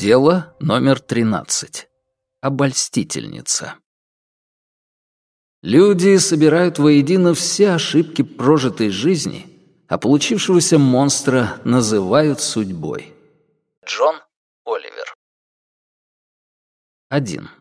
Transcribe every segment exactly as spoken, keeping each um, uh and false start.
Дело номер тринадцать. Обольстительница. Люди собирают воедино все ошибки прожитой жизни, а получившегося монстра называют судьбой. Джон Оливер. один.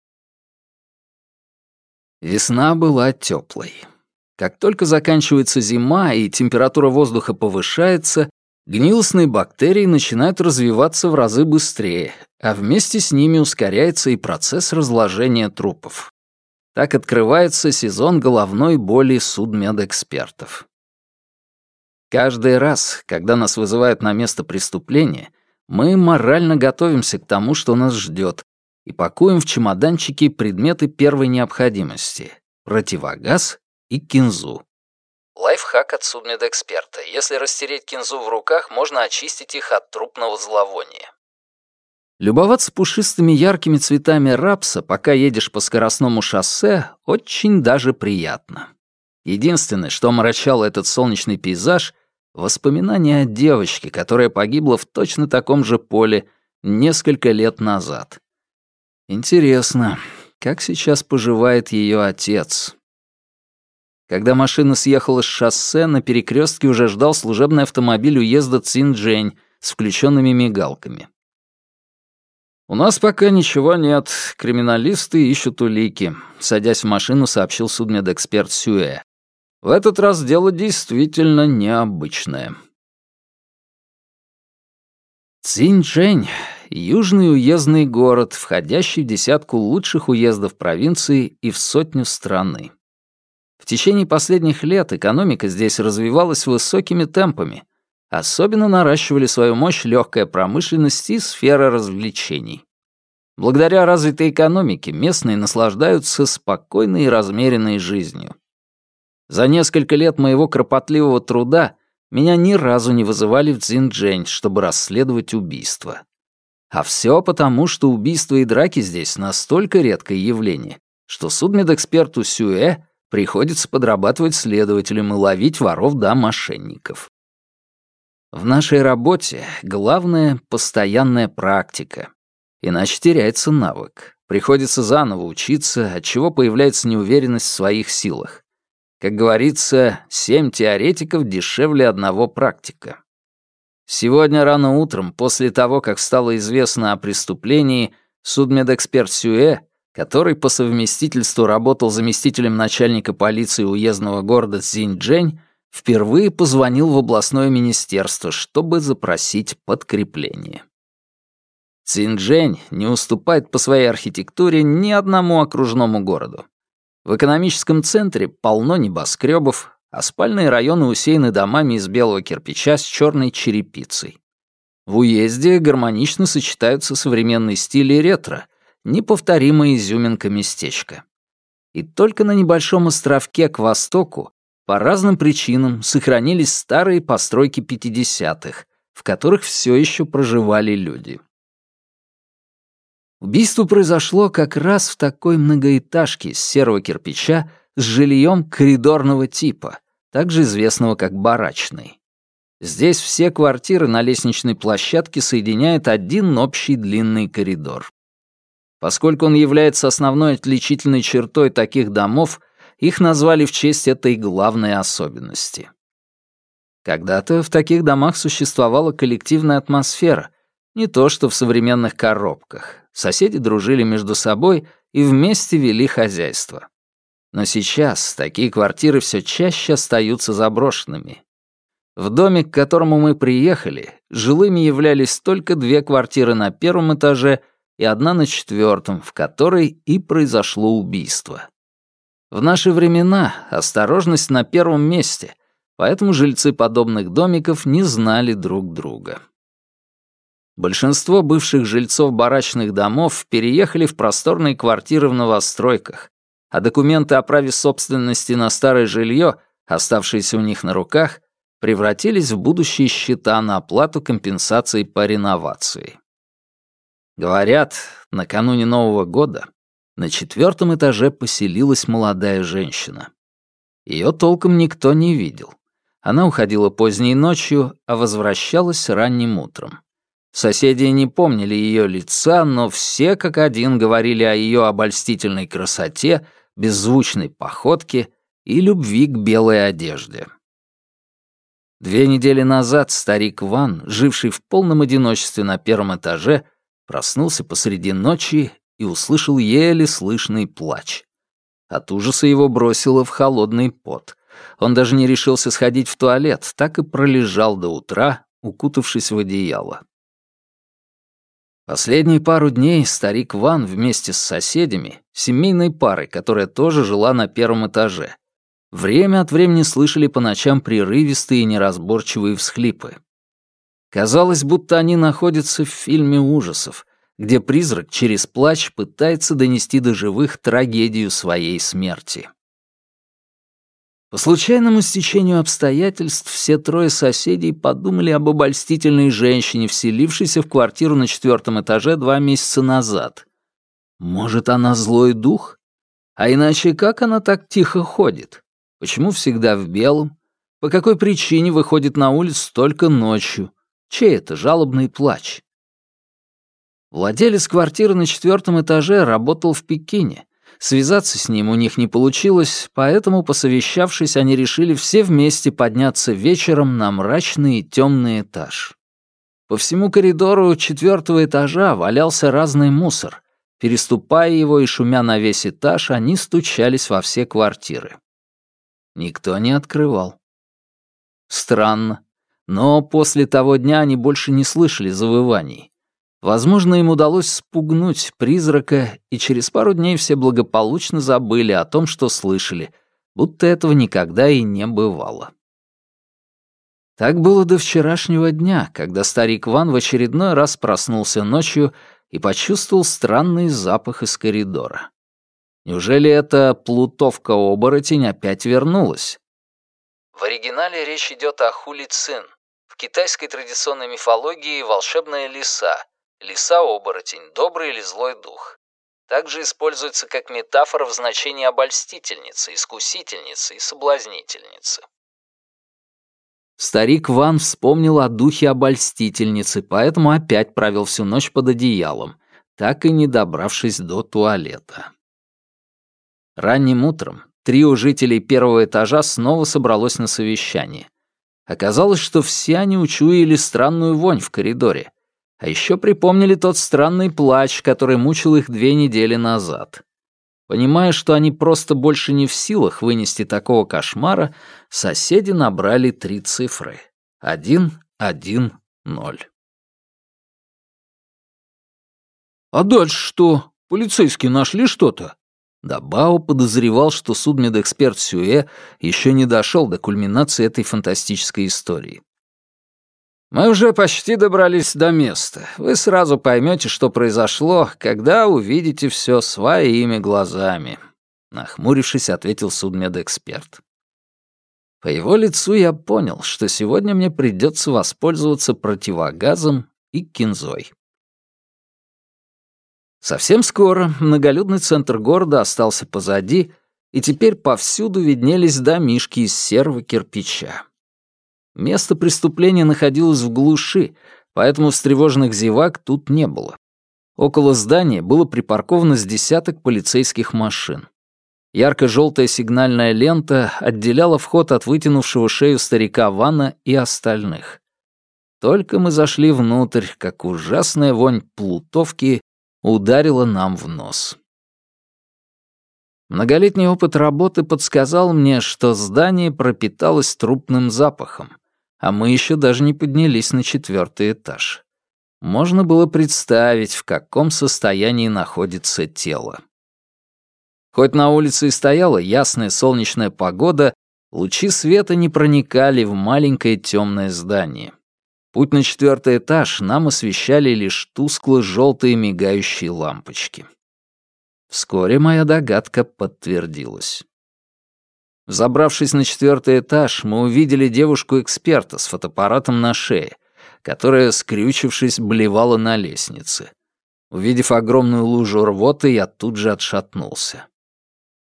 Весна была теплой. Как только заканчивается зима и температура воздуха повышается, гнилостные бактерии начинают развиваться в разы быстрее, а вместе с ними ускоряется и процесс разложения трупов. Так открывается сезон головной боли судмедэкспертов. Каждый раз, когда нас вызывают на место преступления, мы морально готовимся к тому, что нас ждет, и пакуем в чемоданчики предметы первой необходимости — противогаз и кинзу. Лайфхак от судмедэксперта. Если растереть кинзу в руках, можно очистить их от трупного зловония. Любоваться пушистыми яркими цветами рапса, пока едешь по скоростному шоссе, очень даже приятно. Единственное, что омрачало этот солнечный пейзаж — воспоминания о девочке, которая погибла в точно таком же поле несколько лет назад. Интересно, как сейчас поживает ее отец? Когда машина съехала с шоссе, на перекрестке уже ждал служебный автомобиль уезда Цинчжэнь с включенными мигалками. «У нас пока ничего нет, криминалисты ищут улики», — садясь в машину, сообщил судмедэксперт Сюэ. «В этот раз дело действительно необычное». Цинчжэнь — южный уездный город, входящий в десятку лучших уездов провинции и в сотню страны. В течение последних лет экономика здесь развивалась высокими темпами. Особенно наращивали свою мощь легкая промышленность и сфера развлечений. Благодаря развитой экономике местные наслаждаются спокойной и размеренной жизнью. За несколько лет моего кропотливого труда меня ни разу не вызывали в Цзиньчжэнь, чтобы расследовать убийство. А все потому, что убийства и драки здесь настолько редкое явление, что судмедэксперту Сюэ приходится подрабатывать следователем и ловить воров да мошенников. В нашей работе главное — постоянная практика. Иначе теряется навык. Приходится заново учиться, отчего появляется неуверенность в своих силах. Как говорится, семь теоретиков дешевле одного практика. Сегодня рано утром, после того, как стало известно о преступлении, судмедэксперт Сюэ, который по совместительству работал заместителем начальника полиции уездного города Цзиньчжэнь, впервые позвонил в областное министерство, чтобы запросить подкрепление. Цзиньчжэнь не уступает по своей архитектуре ни одному окружному городу. В экономическом центре полно небоскребов, а спальные районы усеяны домами из белого кирпича с черной черепицей. В уезде гармонично сочетаются современный стиль и ретро, неповторимая изюминка местечка. И только на небольшом островке к востоку по разным причинам сохранились старые постройки пятидесятых, в которых все еще проживали люди. Убийство произошло как раз в такой многоэтажке из серого кирпича с жильем коридорного типа, также известного как барачный. Здесь все квартиры на лестничной площадке соединяет один общий длинный коридор. Поскольку он является основной отличительной чертой таких домов, их назвали в честь этой главной особенности. Когда-то в таких домах существовала коллективная атмосфера, не то что в современных коробках. Соседи дружили между собой и вместе вели хозяйство. Но сейчас такие квартиры все чаще остаются заброшенными. В доме, к которому мы приехали, жилыми являлись только две квартиры на первом этаже и одна на четвертом, в которой и произошло убийство. В наши времена осторожность на первом месте, поэтому жильцы подобных домиков не знали друг друга. Большинство бывших жильцов барачных домов переехали в просторные квартиры в новостройках, а документы о праве собственности на старое жилье, оставшиеся у них на руках, превратились в будущие счета на оплату компенсаций по реновации. Говорят, накануне Нового года на четвертом этаже поселилась молодая женщина. Ее толком никто не видел. Она уходила поздней ночью, а возвращалась ранним утром. Соседи не помнили ее лица, но все как один говорили о ее обольстительной красоте, беззвучной походке и любви к белой одежде. Две недели назад старик Ван, живший в полном одиночестве на первом этаже, проснулся посреди ночи и услышал еле слышный плач. От ужаса его бросило в холодный пот. Он даже не решился сходить в туалет, так и пролежал до утра, укутавшись в одеяло. Последние пару дней старик Ван вместе с соседями, семейной парой, которая тоже жила на первом этаже, время от времени слышали по ночам прерывистые и неразборчивые всхлипы. Казалось, будто они находятся в фильме ужасов, где призрак через плач пытается донести до живых трагедию своей смерти. По случайному стечению обстоятельств все трое соседей подумали об обольстительной женщине, вселившейся в квартиру на четвертом этаже два месяца назад. Может, она злой дух? А иначе как она так тихо ходит? Почему всегда в белом? По какой причине выходит на улицу только ночью? Чей это жалобный плач? Владелец квартиры на четвертом этаже работал в Пекине. Связаться с ним у них не получилось, поэтому, посовещавшись, они решили все вместе подняться вечером на мрачный и темный этаж. По всему коридору четвертого этажа валялся разный мусор. Переступая его и шумя на весь этаж, они стучались во все квартиры. Никто не открывал. Странно, но после того дня они больше не слышали завываний. Возможно, им удалось спугнуть призрака, и через пару дней все благополучно забыли о том, что слышали, будто этого никогда и не бывало. Так было до вчерашнего дня, когда старик Ван в очередной раз проснулся ночью и почувствовал странный запах из коридора. Неужели эта плутовка-оборотень опять вернулась? В оригинале речь идет о Хули Цин. В китайской традиционной мифологии волшебная лиса. Лиса-оборотень, добрый или злой дух. Также используется как метафора в значении обольстительницы, искусительницы и соблазнительницы. Старик Ван вспомнил о духе обольстительницы, поэтому опять провел всю ночь под одеялом, так и не добравшись до туалета. Ранним утром трио жителей первого этажа снова собралось на совещание. Оказалось, что все они учуяли странную вонь в коридоре. А еще припомнили тот странный плач, который мучил их две недели назад. Понимая, что они просто больше не в силах вынести такого кошмара, соседи набрали три цифры. Один, один, ноль. «А дальше что? Полицейские нашли что-то?» Дабао подозревал, что судмедэксперт Сюэ еще не дошел до кульминации этой фантастической истории. «Мы уже почти добрались до места. Вы сразу поймете, что произошло, когда увидите все своими глазами», — нахмурившись, ответил судмедэксперт. По его лицу я понял, что сегодня мне придется воспользоваться противогазом и кинзой. Совсем скоро многолюдный центр города остался позади, и теперь повсюду виднелись домишки из серого кирпича. Место преступления находилось в глуши, поэтому встревоженных зевак тут не было. Около здания было припарковано с десяток полицейских машин. Ярко-желтая сигнальная лента отделяла вход от вытянувшего шею старика Вана и остальных. Только мы зашли внутрь, как ужасная вонь плутовки ударила нам в нос. Многолетний опыт работы подсказал мне, что здание пропиталось трупным запахом, а мы еще даже не поднялись на четвертый этаж. Можно было представить, в каком состоянии находится тело. Хоть на улице и стояла ясная солнечная погода, лучи света не проникали в маленькое темное здание. Путь на четвертый этаж нам освещали лишь тускло-желтые мигающие лампочки. Вскоре моя догадка подтвердилась. Забравшись на четвертый этаж, мы увидели девушку-эксперта с фотоаппаратом на шее, которая, скрючившись, блевала на лестнице. Увидев огромную лужу рвоты, я тут же отшатнулся.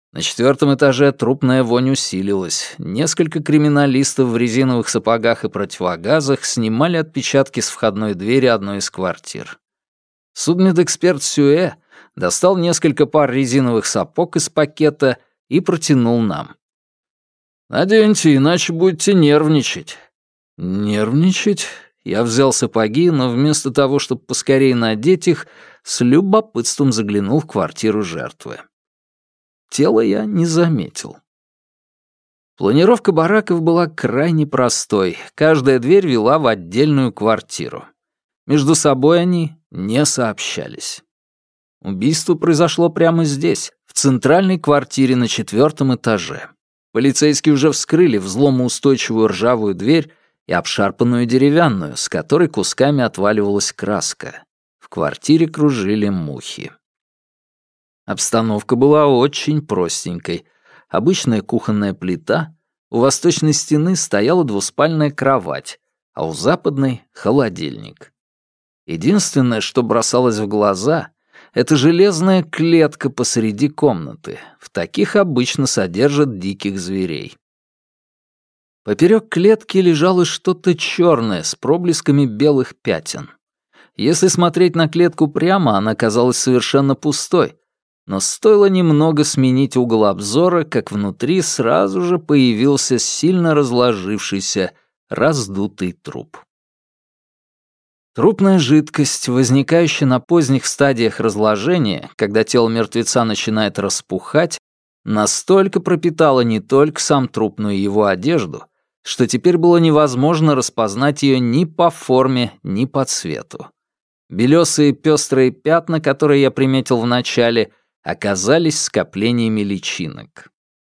На четвертом этаже трупная вонь усилилась. Несколько криминалистов в резиновых сапогах и противогазах снимали отпечатки с входной двери одной из квартир. Судмедэксперт Сюэ достал несколько пар резиновых сапог из пакета и протянул нам. «Наденьте, иначе будете нервничать». «Нервничать?» Я взял сапоги, но вместо того, чтобы поскорее надеть их, с любопытством заглянул в квартиру жертвы. Тело я не заметил. Планировка бараков была крайне простой. Каждая дверь вела в отдельную квартиру. Между собой они не сообщались. Убийство произошло прямо здесь, в центральной квартире на четвертом этаже. Полицейские уже вскрыли взломоустойчивую ржавую дверь и обшарпанную деревянную, с которой кусками отваливалась краска. В квартире кружили мухи. Обстановка была очень простенькой. Обычная кухонная плита, у восточной стены стояла двуспальная кровать, а у западной — холодильник. Единственное, что бросалось в глаза — это железная клетка посреди комнаты. В таких обычно содержат диких зверей. Поперек клетки лежало что-то черное с проблесками белых пятен. Если смотреть на клетку прямо, она казалась совершенно пустой, но стоило немного сменить угол обзора, как внутри сразу же появился сильно разложившийся, раздутый труп. Трупная жидкость, возникающая на поздних стадиях разложения, когда тело мертвеца начинает распухать, настолько пропитала не только сам труп, но и его одежду, что теперь было невозможно распознать ее ни по форме, ни по цвету. Белесые пестрые пятна, которые я приметил в начале, оказались скоплениями личинок.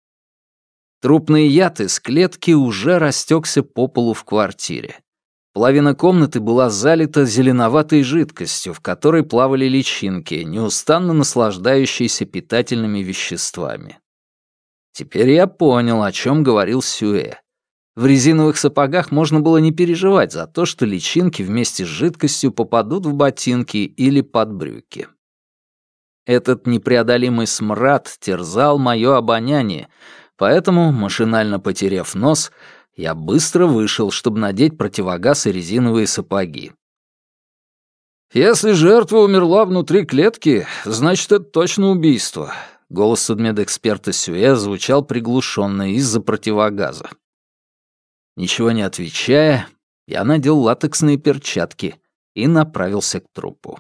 Трупный яд из клетки уже растекся по полу в квартире. Половина комнаты была залита зеленоватой жидкостью, в которой плавали личинки, неустанно наслаждающиеся питательными веществами. Теперь я понял, о чем говорил Сюэ. В резиновых сапогах можно было не переживать за то, что личинки вместе с жидкостью попадут в ботинки или под брюки. Этот непреодолимый смрад терзал мое обоняние, поэтому, машинально потеряв нос, я быстро вышел, чтобы надеть противогаз и резиновые сапоги. «Если жертва умерла внутри клетки, значит, это точно убийство», — голос судмедэксперта Сюэ звучал приглушенно из-за противогаза. Ничего не отвечая, я надел латексные перчатки и направился к трупу.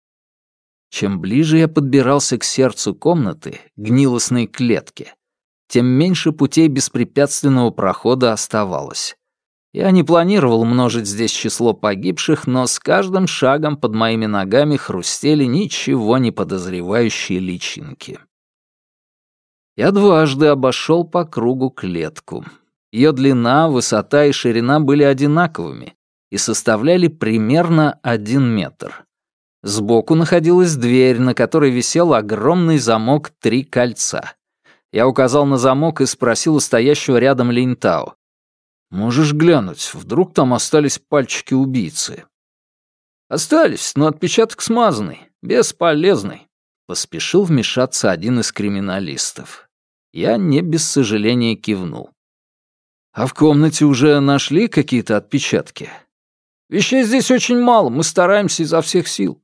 Чем ближе я подбирался к сердцу комнаты, гнилостной клетке, тем меньше путей беспрепятственного прохода оставалось. Я не планировал множить здесь число погибших, но с каждым шагом под моими ногами хрустели ничего не подозревающие личинки. Я дважды обошел по кругу клетку. Ее длина, высота и ширина были одинаковыми и составляли примерно один метр. Сбоку находилась дверь, на которой висел огромный замок «Три кольца». Я указал на замок и спросил у стоящего рядом Линтао. «Можешь глянуть, вдруг там остались пальчики убийцы?» «Остались, но отпечаток смазанный, бесполезный», — поспешил вмешаться один из криминалистов. Я не без сожаления кивнул. «А в комнате уже нашли какие-то отпечатки?» «Вещей здесь очень мало, мы стараемся изо всех сил».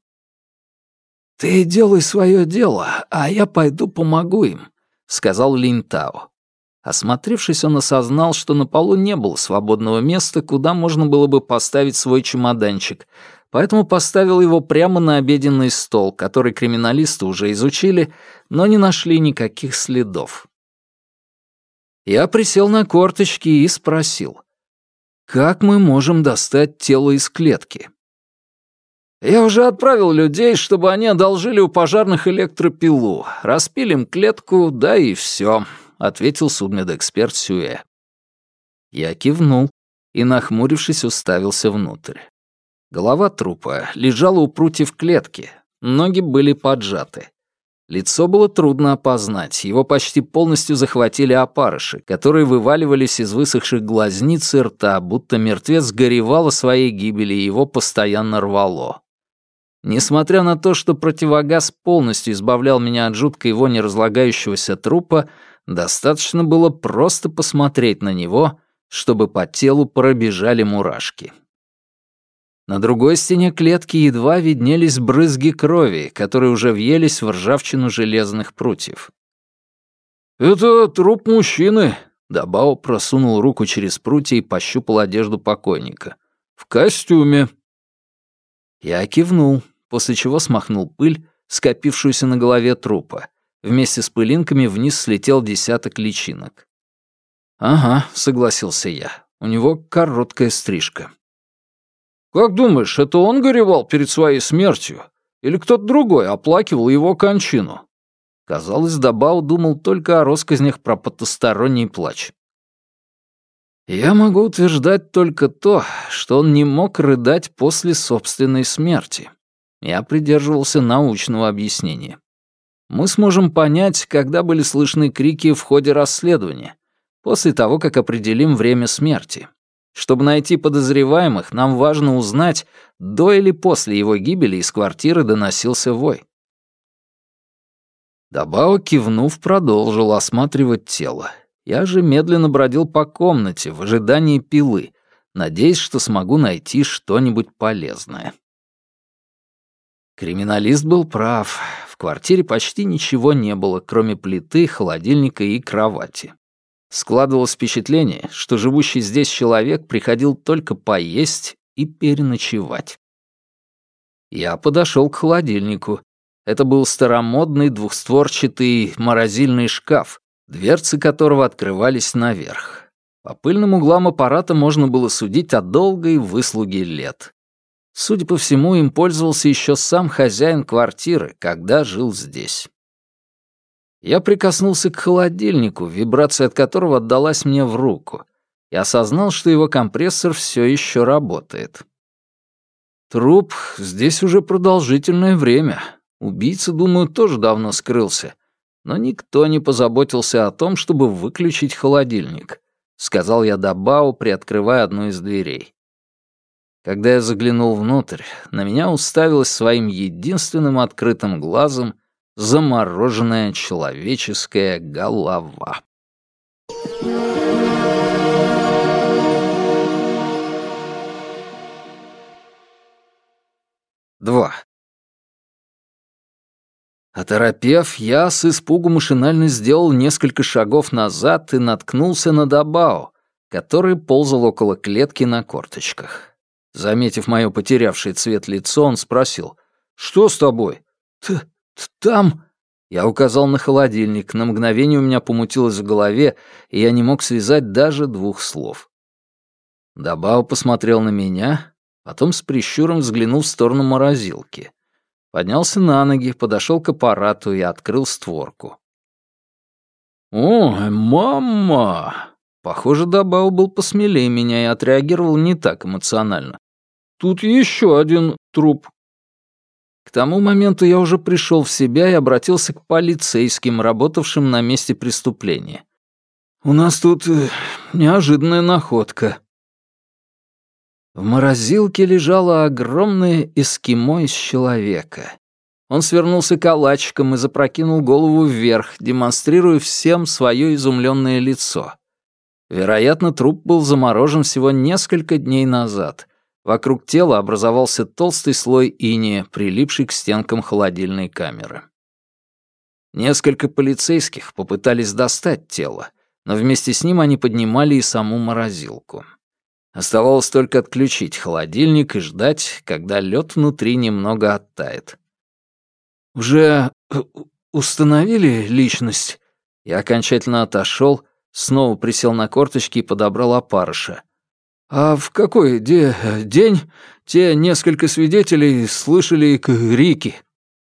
«Ты делай свое дело, а я пойду помогу им», — сказал Линтао. Осмотревшись, он осознал, что на полу не было свободного места, куда можно было бы поставить свой чемоданчик, поэтому поставил его прямо на обеденный стол, который криминалисты уже изучили, но не нашли никаких следов. Я присел на корточки и спросил, «Как мы можем достать тело из клетки?» «Я уже отправил людей, чтобы они одолжили у пожарных электропилу. Распилим клетку, да и все», — ответил судмедэксперт Сюэ. Я кивнул и, нахмурившись, уставился внутрь. Голова трупа лежала у прутьев клетки, ноги были поджаты. Лицо было трудно опознать, его почти полностью захватили опарыши, которые вываливались из высохших глазниц и рта, будто мертвец горевал о своей гибели и его постоянно рвало. Несмотря на то, что противогаз полностью избавлял меня от жуткой вони разлагающегося трупа, достаточно было просто посмотреть на него, чтобы по телу пробежали мурашки. На другой стене клетки едва виднелись брызги крови, которые уже въелись в ржавчину железных прутьев. «Это труп мужчины», — Дабао просунул руку через прутья и пощупал одежду покойника. «В костюме». Я кивнул, после чего смахнул пыль, скопившуюся на голове трупа. Вместе с пылинками вниз слетел десяток личинок. «Ага», — согласился я, — «у него короткая стрижка». «Как думаешь, это он горевал перед своей смертью? Или кто-то другой оплакивал его кончину?» Казалось, Дабао думал только о россказнях про потусторонний плач. «Я могу утверждать только то, что он не мог рыдать после собственной смерти». Я придерживался научного объяснения. Мы сможем понять, когда были слышны крики в ходе расследования, после того, как определим время смерти. Чтобы найти подозреваемых, нам важно узнать, до или после его гибели из квартиры доносился вой. Дабао, кивнув, продолжил осматривать тело. Я же медленно бродил по комнате в ожидании пилы, надеясь, что смогу найти что-нибудь полезное. Криминалист был прав. В квартире почти ничего не было, кроме плиты, холодильника и кровати. Складывалось впечатление, что живущий здесь человек приходил только поесть и переночевать. Я подошел к холодильнику. Это был старомодный двухстворчатый морозильный шкаф, дверцы которого открывались наверх. По пыльным углам аппарата можно было судить о долгой выслуге лет. Судя по всему, им пользовался еще сам хозяин квартиры, когда жил здесь. Я прикоснулся к холодильнику, вибрация от которого отдалась мне в руку, и осознал, что его компрессор все еще работает. Труп здесь уже продолжительное время. Убийца, думаю, тоже давно скрылся. Но никто не позаботился о том, чтобы выключить холодильник, сказал я Дабао, приоткрывая одну из дверей. Когда я заглянул внутрь, на меня уставилась своим единственным открытым глазом замороженная человеческая голова. Два. Оторопев, я с испугу машинально сделал несколько шагов назад и наткнулся на Дабао, который ползал около клетки на корточках. Заметив мое потерявшее цвет лицо, он спросил: «Что с тобой?» «Т «Там...» Я указал на холодильник. На мгновение у меня помутилось в голове, и я не мог связать даже двух слов. Дабао посмотрел на меня, потом с прищуром взглянул в сторону морозилки. Поднялся на ноги, подошел к аппарату и открыл створку. «О, мама!» Похоже, Дабао был посмелее меня и отреагировал не так эмоционально. «Тут еще один труп». К тому моменту я уже пришел в себя и обратился к полицейским, работавшим на месте преступления. «У нас тут э, неожиданная находка». В морозилке лежало огромное эскимо из человека. Он свернулся калачиком и запрокинул голову вверх, демонстрируя всем свое изумленное лицо. Вероятно, труп был заморожен всего несколько дней назад. Вокруг тела образовался толстый слой иния, прилипший к стенкам холодильной камеры. Несколько полицейских попытались достать тело, но вместе с ним они поднимали и саму морозилку. Оставалось только отключить холодильник и ждать, когда лед внутри немного оттает. «Уже установили личность?» Я окончательно отошел, снова присел на корточки и подобрал опарыша. «А в какой де день те несколько свидетелей слышали крики?»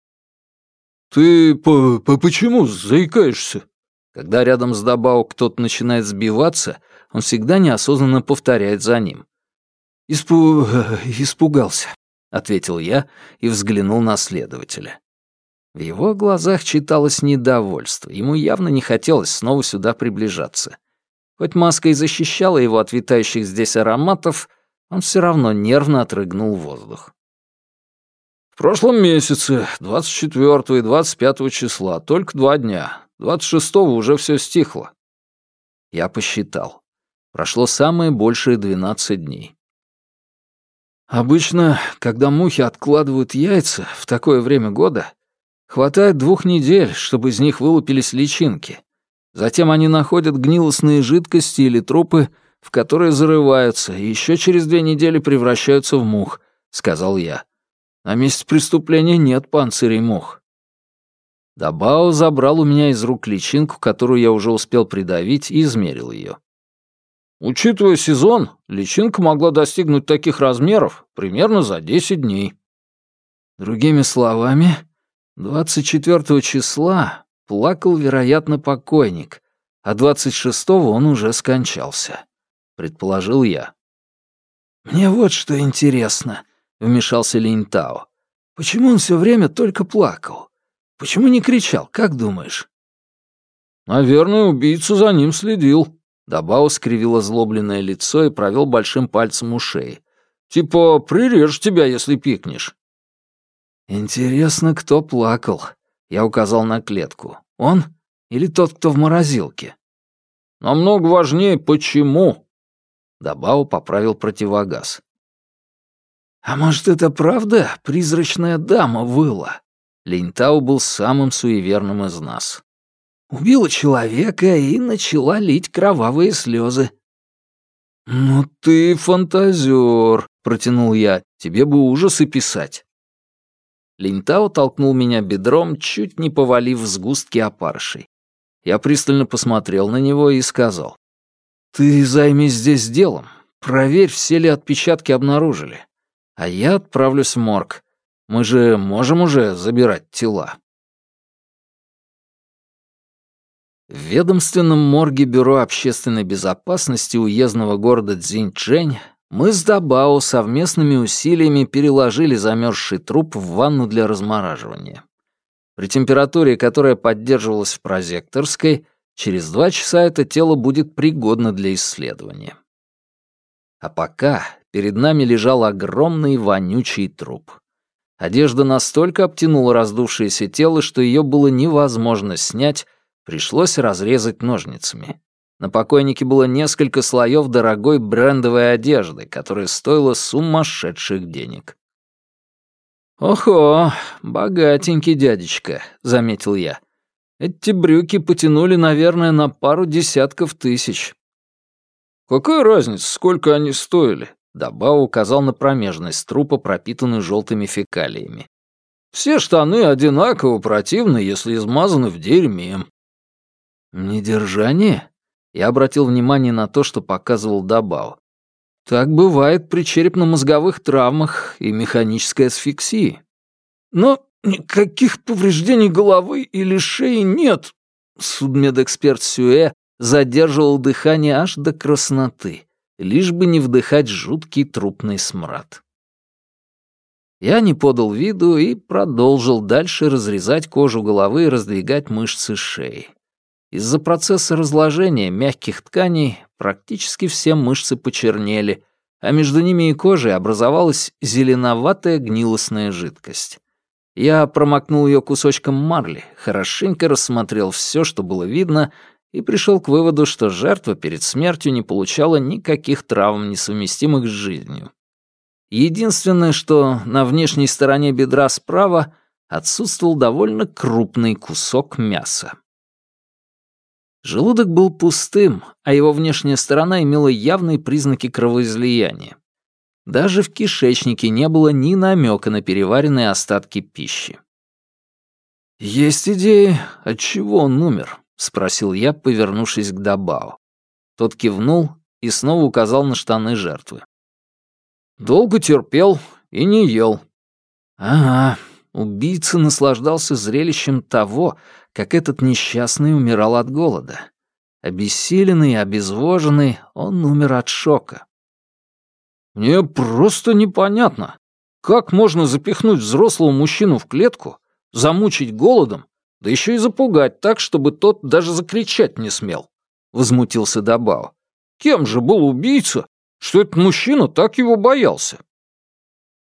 «Ты по по почему заикаешься?» Когда рядом с Дабао кто-то начинает сбиваться, он всегда неосознанно повторяет за ним. «Испу... испугался», — ответил я и взглянул на следователя. В его глазах читалось недовольство, ему явно не хотелось снова сюда приближаться. Хоть маска и защищала его от витающих здесь ароматов, он все равно нервно отрыгнул воздух. В прошлом месяце, двадцать четвёртого и двадцать пятого числа, только два дня. двадцать шестого уже все стихло. Я посчитал. Прошло самое большее двенадцать дней. Обычно, когда мухи откладывают яйца в такое время года, хватает двух недель, чтобы из них вылупились личинки. Затем они находят гнилостные жидкости или трупы, в которые зарываются, и еще через две недели превращаются в мух, — сказал я. На месте преступления нет панцирей мух. Дабао забрал у меня из рук личинку, которую я уже успел придавить, и измерил ее. Учитывая сезон, личинка могла достигнуть таких размеров примерно за десять дней. Другими словами, двадцать четвёртого числа плакал, вероятно, покойник, а двадцать шестого он уже скончался, предположил я. «Мне вот что интересно», — вмешался Линьтао. «Почему он все время только плакал? Почему не кричал, как думаешь?» «Наверное, убийца за ним следил». Дабао скривил озлобленное лицо и провел большим пальцем у шеи. «Типа, прирежь тебя, если пикнешь». «Интересно, кто плакал?» Я указал на клетку. «Он или тот, кто в морозилке?» «Намного важнее, почему?» Дабао поправил противогаз. «А может, это правда призрачная дама выла?» Линьтао был самым суеверным из нас. Убила человека и начала лить кровавые слезы. «Ну ты фантазер», — протянул я. «Тебе бы ужасы писать». Линьтао толкнул меня бедром, чуть не повалив в сгустки опарышей. Я пристально посмотрел на него и сказал. «Ты займись здесь делом. Проверь, все ли отпечатки обнаружили. А я отправлюсь в морг. Мы же можем уже забирать тела». В ведомственном морге Бюро общественной безопасности уездного города Цзиньчжэнь мы с Дабао совместными усилиями переложили замерзший труп в ванну для размораживания. При температуре, которая поддерживалась в прозекторской, через два часа это тело будет пригодно для исследования. А пока перед нами лежал огромный вонючий труп. Одежда настолько обтянула раздувшееся тело, что ее было невозможно снять, пришлось разрезать ножницами. На покойнике было несколько слоев дорогой брендовой одежды, которая стоила сумасшедших денег. «Охо, богатенький дядечка», — заметил я. «Эти брюки потянули, наверное, на пару десятков тысяч». «Какая разница, сколько они стоили?» — Дабао указал на промежность трупа, пропитанную желтыми фекалиями. «Все штаны одинаково противны, если измазаны в дерьме». «Недержание?» Я обратил внимание на то, что показывал Дабао. «Так бывает при черепно-мозговых травмах и механической асфиксии». «Но никаких повреждений головы или шеи нет». Судмедэксперт Сюэ задерживал дыхание аж до красноты, лишь бы не вдыхать жуткий трупный смрад. Я не подал виду и продолжил дальше разрезать кожу головы и раздвигать мышцы шеи. Из-за процесса разложения мягких тканей практически все мышцы почернели, а между ними и кожей образовалась зеленоватая гнилостная жидкость. Я промокнул ее кусочком марли, хорошенько рассмотрел все, что было видно, и пришел к выводу, что жертва перед смертью не получала никаких травм, несовместимых с жизнью. Единственное, что на внешней стороне бедра справа отсутствовал довольно крупный кусок мяса. Желудок был пустым, а его внешняя сторона имела явные признаки кровоизлияния. Даже в кишечнике не было ни намека на переваренные остатки пищи. «Есть идеи, от чего он умер?» — спросил я, повернувшись к Дабао. Тот кивнул и снова указал на штаны жертвы. «Долго терпел и не ел». «Ага, убийца наслаждался зрелищем того, как этот несчастный умирал от голода. Обессиленный и обезвоженный, он умер от шока». «Мне просто непонятно, как можно запихнуть взрослого мужчину в клетку, замучить голодом, да еще и запугать так, чтобы тот даже закричать не смел», — возмутился Дабао. «Кем же был убийца, что этот мужчина так его боялся?»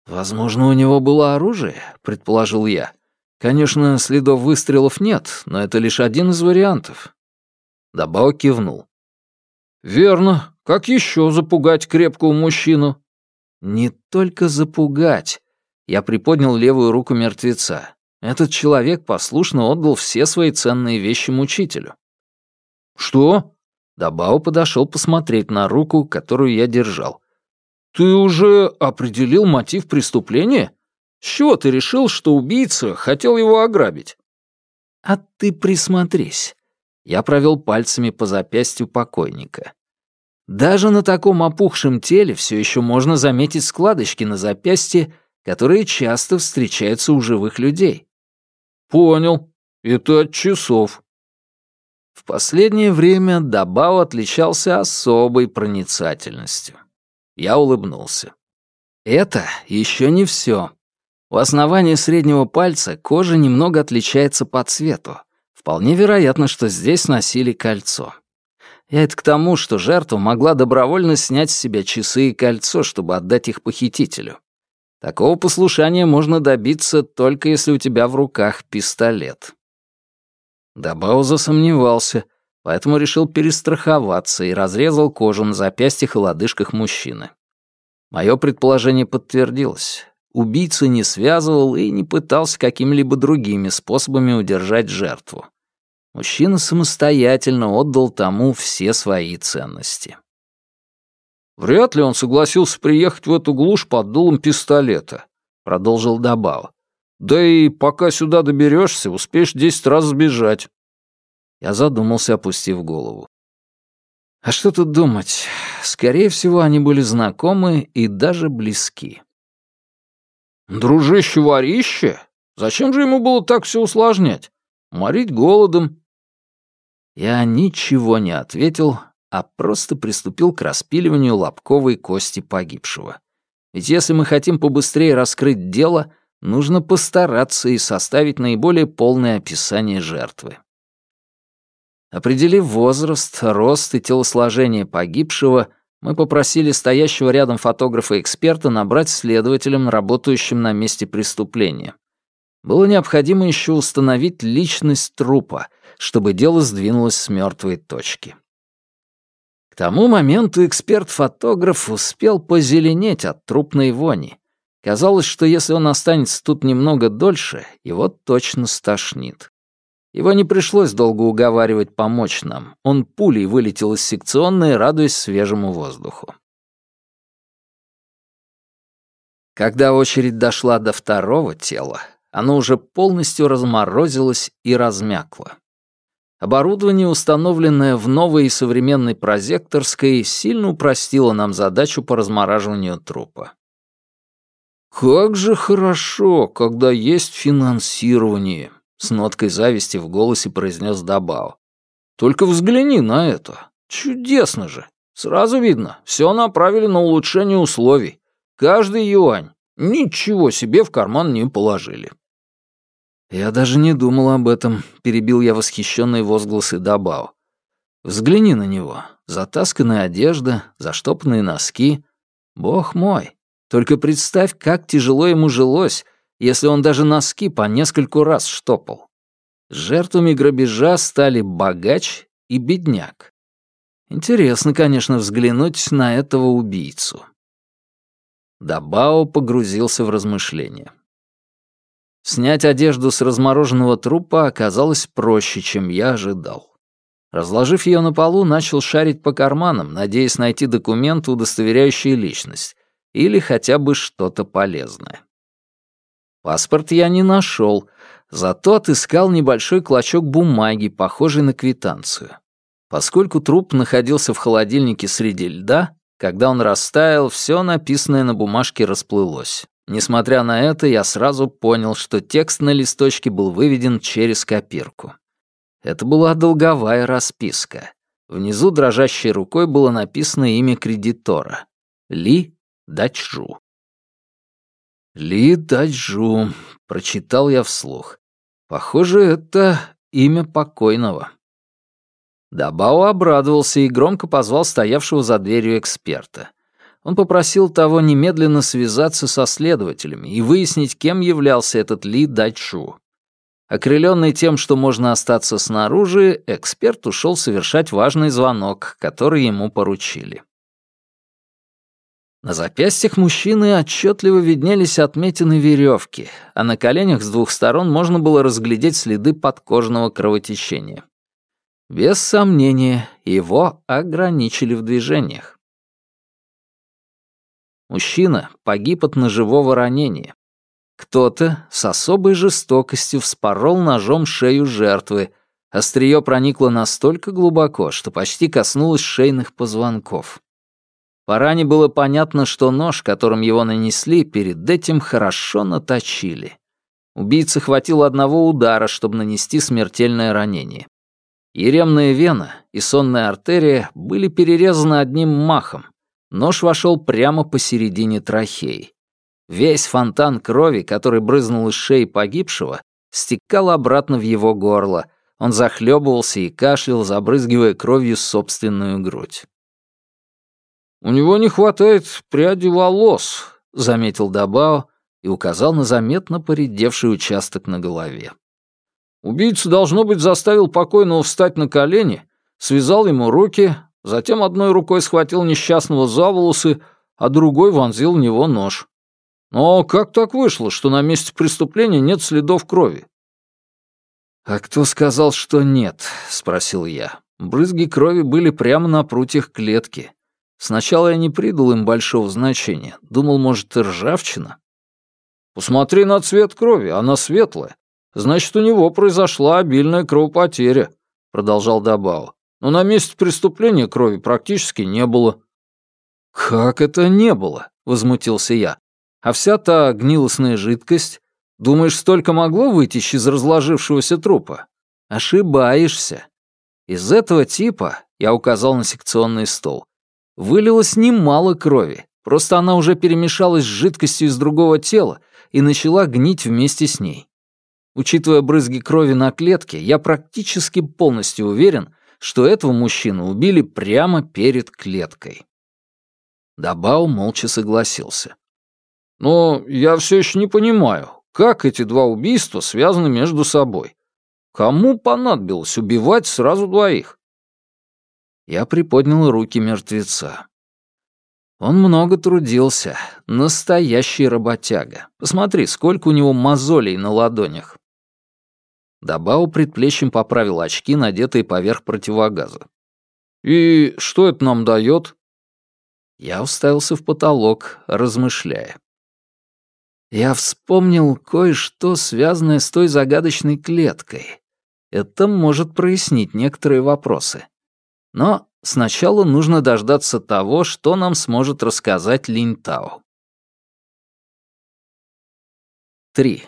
«Возможно, у него было оружие», — предположил я. «Конечно, следов выстрелов нет, но это лишь один из вариантов». Дабао кивнул. «Верно. Как еще запугать крепкого мужчину?» «Не только запугать». Я приподнял левую руку мертвеца. Этот человек послушно отдал все свои ценные вещи мучителю. «Что?» Дабао подошел посмотреть на руку, которую я держал. «Ты уже определил мотив преступления? С чего ты решил, что убийца хотел его ограбить?» «А ты присмотрись». Я провел пальцами по запястью покойника. Даже на таком опухшем теле все еще можно заметить складочки на запястье, которые часто встречаются у живых людей. «Понял. Это от часов». В последнее время Дабао отличался особой проницательностью. Я улыбнулся. Это еще не все. У основания среднего пальца кожа немного отличается по цвету. Вполне вероятно, что здесь носили кольцо. Я это к тому, что жертва могла добровольно снять с себя часы и кольцо, чтобы отдать их похитителю. Такого послушания можно добиться только если у тебя в руках пистолет. Дабао засомневался, поэтому решил перестраховаться и разрезал кожу на запястьях и лодыжках мужчины. Мое предположение подтвердилось. Убийца не связывал и не пытался какими-либо другими способами удержать жертву. Мужчина самостоятельно отдал тому все свои ценности. «Вряд ли он согласился приехать в эту глушь под дулом пистолета», — продолжил Дабао. «Да и пока сюда доберешься, успеешь десять раз сбежать». Я задумался, опустив голову. А что тут думать? Скорее всего, они были знакомы и даже близки. «Дружище-ворище? Зачем же ему было так все усложнять? Морить голодом?» Я ничего не ответил, а просто приступил к распиливанию лобковой кости погибшего. Ведь если мы хотим побыстрее раскрыть дело, нужно постараться и составить наиболее полное описание жертвы. Определив возраст, рост и телосложение погибшего, мы попросили стоящего рядом фотографа-эксперта набрать следователям, работающим на месте преступления. Было необходимо еще установить личность трупа, чтобы дело сдвинулось с мертвой точки. К тому моменту эксперт-фотограф успел позеленеть от трупной вони. Казалось, что если он останется тут немного дольше, его точно стошнит. Его не пришлось долго уговаривать помочь нам. Он пулей вылетел из секционной, радуясь свежему воздуху. Когда очередь дошла до второго тела, оно уже полностью разморозилось и размякло. Оборудование, установленное в новой и современной прозекторской, сильно упростило нам задачу по размораживанию трупа. «Как же хорошо, когда есть финансирование», — с ноткой зависти в голосе произнес Дабао. «Только взгляни на это. Чудесно же. Сразу видно, все направили на улучшение условий. Каждый юань. Ничего себе в карман не положили». «Я даже не думал об этом», — перебил я восхищенные возгласы Дабао. «Взгляни на него. Затасканная одежда, заштопанные носки. Бог мой, только представь, как тяжело ему жилось, если он даже носки по нескольку раз штопал. Жертвами грабежа стали богач и бедняк. Интересно, конечно, взглянуть на этого убийцу». Дабао погрузился в размышления. Снять одежду с размороженного трупа оказалось проще, чем я ожидал. Разложив ее на полу, начал шарить по карманам, надеясь найти документы, удостоверяющие личность, или хотя бы что-то полезное. Паспорт я не нашел, зато отыскал небольшой клочок бумаги, похожий на квитанцию. Поскольку труп находился в холодильнике среди льда, когда он растаял, все написанное на бумажке расплылось. Несмотря на это, я сразу понял, что текст на листочке был выведен через копирку. Это была долговая расписка. Внизу дрожащей рукой было написано имя кредитора — Ли Дачжу. «Ли Дачжу», — прочитал я вслух. «Похоже, это имя покойного». Дабао обрадовался и громко позвал стоявшего за дверью эксперта. Он попросил того немедленно связаться со следователями и выяснить, кем являлся этот Ли Дайчжу. Окрыленный тем, что можно остаться снаружи, эксперт ушел совершать важный звонок, который ему поручили. На запястьях мужчины отчетливо виднелись отметины веревки, а на коленях с двух сторон можно было разглядеть следы подкожного кровотечения. Без сомнения, его ограничили в движениях. Мужчина погиб от ножевого ранения. Кто-то с особой жестокостью вспорол ножом шею жертвы. Острие проникло настолько глубоко, что почти коснулось шейных позвонков. По ране было понятно, что нож, которым его нанесли, перед этим хорошо наточили. Убийце хватило одного удара, чтобы нанести смертельное ранение. Еремная вена и сонная артерия были перерезаны одним махом. Нож вошел прямо посередине трахеи. Весь фонтан крови, который брызнул из шеи погибшего, стекал обратно в его горло. Он захлебывался и кашлял, забрызгивая кровью собственную грудь. «У него не хватает пряди волос», — заметил Дабао и указал на заметно поредевший участок на голове. «Убийца, должно быть, заставил покойного встать на колени, связал ему руки, затем одной рукой схватил несчастного за волосы, а другой вонзил в него нож. Но как так вышло, что на месте преступления нет следов крови?» «А кто сказал, что нет?» — спросил я. Брызги крови были прямо на прутьях клетки. Сначала я не придал им большого значения. Думал, может, и ржавчина. «Посмотри на цвет крови, она светлая. Значит, у него произошла обильная кровопотеря», — продолжал Дабао. «Но на месте преступления крови практически не было». «Как это не было?» — возмутился я. «А вся та гнилостная жидкость? Думаешь, столько могло вытечь из разложившегося трупа? Ошибаешься. Из этого типа, я указал на секционный стол, вылилось немало крови, просто она уже перемешалась с жидкостью из другого тела и начала гнить вместе с ней. Учитывая брызги крови на клетке, я практически полностью уверен, что этого мужчину убили прямо перед клеткой». Дабао молча согласился. «Но я все еще не понимаю, как эти два убийства связаны между собой. Кому понадобилось убивать сразу двоих?» Я приподнял руки мертвеца. Он много трудился, настоящий работяга. Посмотри, сколько у него мозолей на ладонях. Дабао предплечьем поправил очки, надетые поверх противогаза. «И что это нам дает?» Я уставился в потолок, размышляя. Я вспомнил кое-что, связанное с той загадочной клеткой. Это может прояснить некоторые вопросы. Но сначала нужно дождаться того, что нам сможет рассказать Линь Тао. три.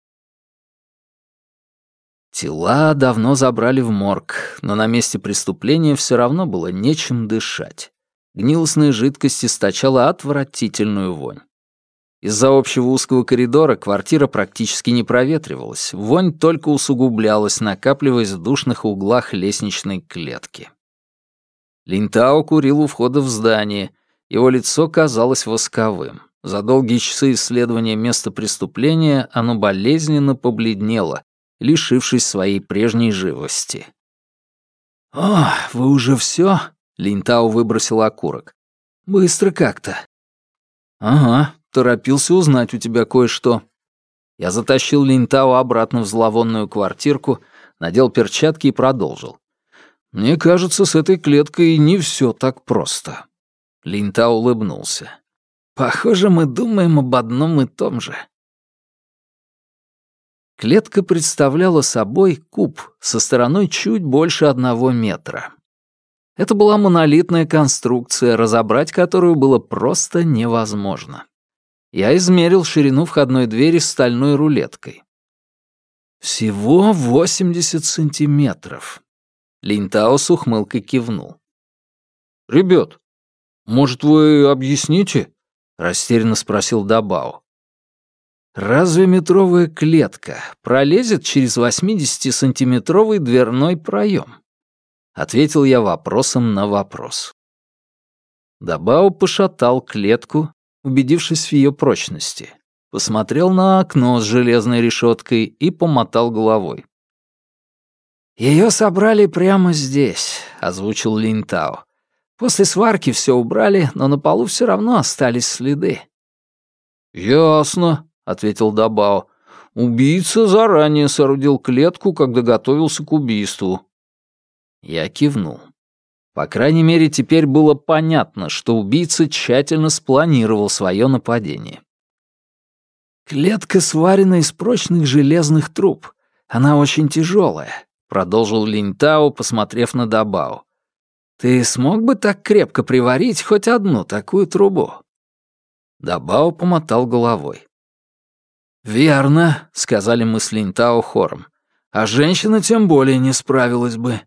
Тела давно забрали в морг, но на месте преступления все равно было нечем дышать. Гнилостная жидкость источала отвратительную вонь. Из-за общего узкого коридора квартира практически не проветривалась, вонь только усугублялась, накапливаясь в душных углах лестничной клетки. Линь Тао курил у входа в здание, его лицо казалось восковым. За долгие часы исследования места преступления оно болезненно побледнело, лишившись своей прежней живости. «О, вы уже все? Линь Тао выбросил окурок. «Быстро как-то». «Ага, торопился узнать у тебя кое-что». Я затащил Линь Тао обратно в зловонную квартирку, надел перчатки и продолжил. «Мне кажется, с этой клеткой не все так просто». Линь Тао улыбнулся. «Похоже, мы думаем об одном и том же». Клетка представляла собой куб со стороной чуть больше одного метра. Это была монолитная конструкция, разобрать которую было просто невозможно. Я измерил ширину входной двери стальной рулеткой. Всего восемьдесят сантиметров. Линь Тао с ухмылкой кивнул. «Ребят, может, вы объясните?» — растерянно спросил Дабао. «Разве метровая клетка пролезет через восьмидесятисантиметровый дверной проем?» Ответил я вопросом на вопрос. Дабао пошатал клетку, убедившись в ее прочности. Посмотрел на окно с железной решеткой и помотал головой. «Ее собрали прямо здесь», — озвучил Линтао. «После сварки все убрали, но на полу все равно остались следы». «Ясно», — ответил Дабао. «Убийца заранее соорудил клетку, когда готовился к убийству». Я кивнул. По крайней мере, теперь было понятно, что убийца тщательно спланировал свое нападение. «Клетка сварена из прочных железных труб. Она очень тяжелая», — продолжил Линтао, посмотрев на Дабао. «Ты смог бы так крепко приварить хоть одну такую трубу?» Дабао помотал головой. «Верно», — сказали мы с Линтао хором. «А женщина тем более не справилась бы».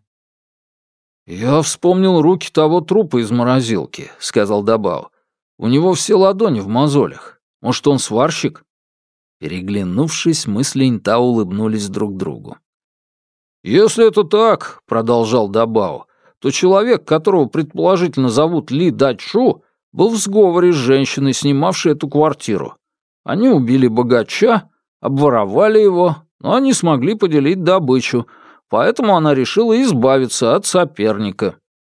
«Я вспомнил руки того трупа из морозилки», — сказал Дабао. «У него все ладони в мозолях. Может, он сварщик?» Переглянувшись, мы с Линтао улыбнулись друг другу. «Если это так, — продолжал Дабао, — то человек, которого предположительно зовут Ли Дачу, был в сговоре с женщиной, снимавшей эту квартиру. Они убили богача, обворовали его, но не смогли поделить добычу, поэтому она решила избавиться от соперника».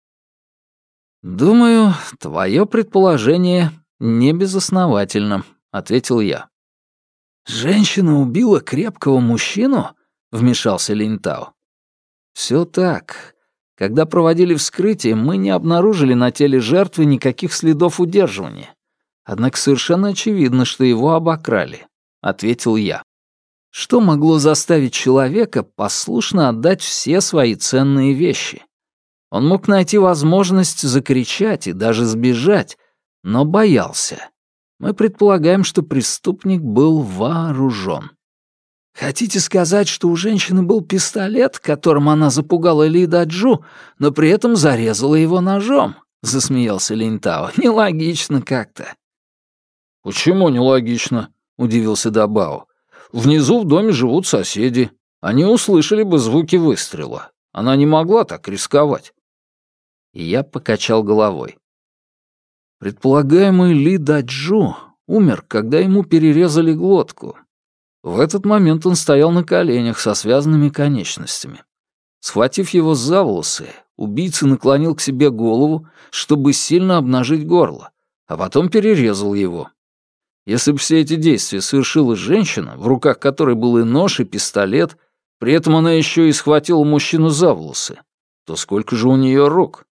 «Думаю, твое предположение не безосновательно», — ответил я. «Женщина убила крепкого мужчину?» — вмешался Линтао. «Все так. Когда проводили вскрытие, мы не обнаружили на теле жертвы никаких следов удерживания. Однако совершенно очевидно, что его обокрали», — ответил я. «Что могло заставить человека послушно отдать все свои ценные вещи? Он мог найти возможность закричать и даже сбежать, но боялся. Мы предполагаем, что преступник был вооружен». «Хотите сказать, что у женщины был пистолет, которым она запугала Ли Даджу, но при этом зарезала его ножом?» — засмеялся Линтао. «Нелогично как-то». «Почему нелогично?» — удивился Дабао. «Внизу в доме живут соседи. Они услышали бы звуки выстрела. Она не могла так рисковать». И я покачал головой. Предполагаемый Ли Даджу умер, когда ему перерезали глотку. В этот момент он стоял на коленях со связанными конечностями. Схватив его за волосы, убийца наклонил к себе голову, чтобы сильно обнажить горло, а потом перерезал его. Если бы все эти действия совершила женщина, в руках которой был и нож, и пистолет, при этом она еще и схватила мужчину за волосы, то сколько же у нее рук?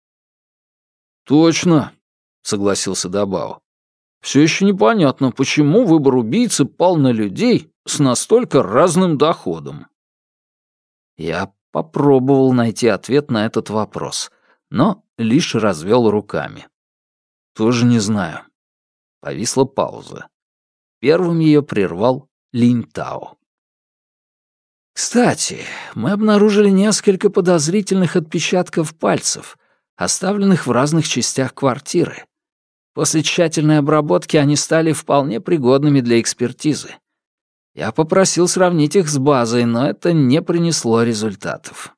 «Точно», — согласился Дабао. «Все еще непонятно, почему выбор убийцы пал на людей с настолько разным доходом». Я попробовал найти ответ на этот вопрос, но лишь развел руками. «Тоже не знаю». Повисла пауза. Первым ее прервал Линтао. «Кстати, мы обнаружили несколько подозрительных отпечатков пальцев, оставленных в разных частях квартиры. После тщательной обработки они стали вполне пригодными для экспертизы. Я попросил сравнить их с базой, но это не принесло результатов».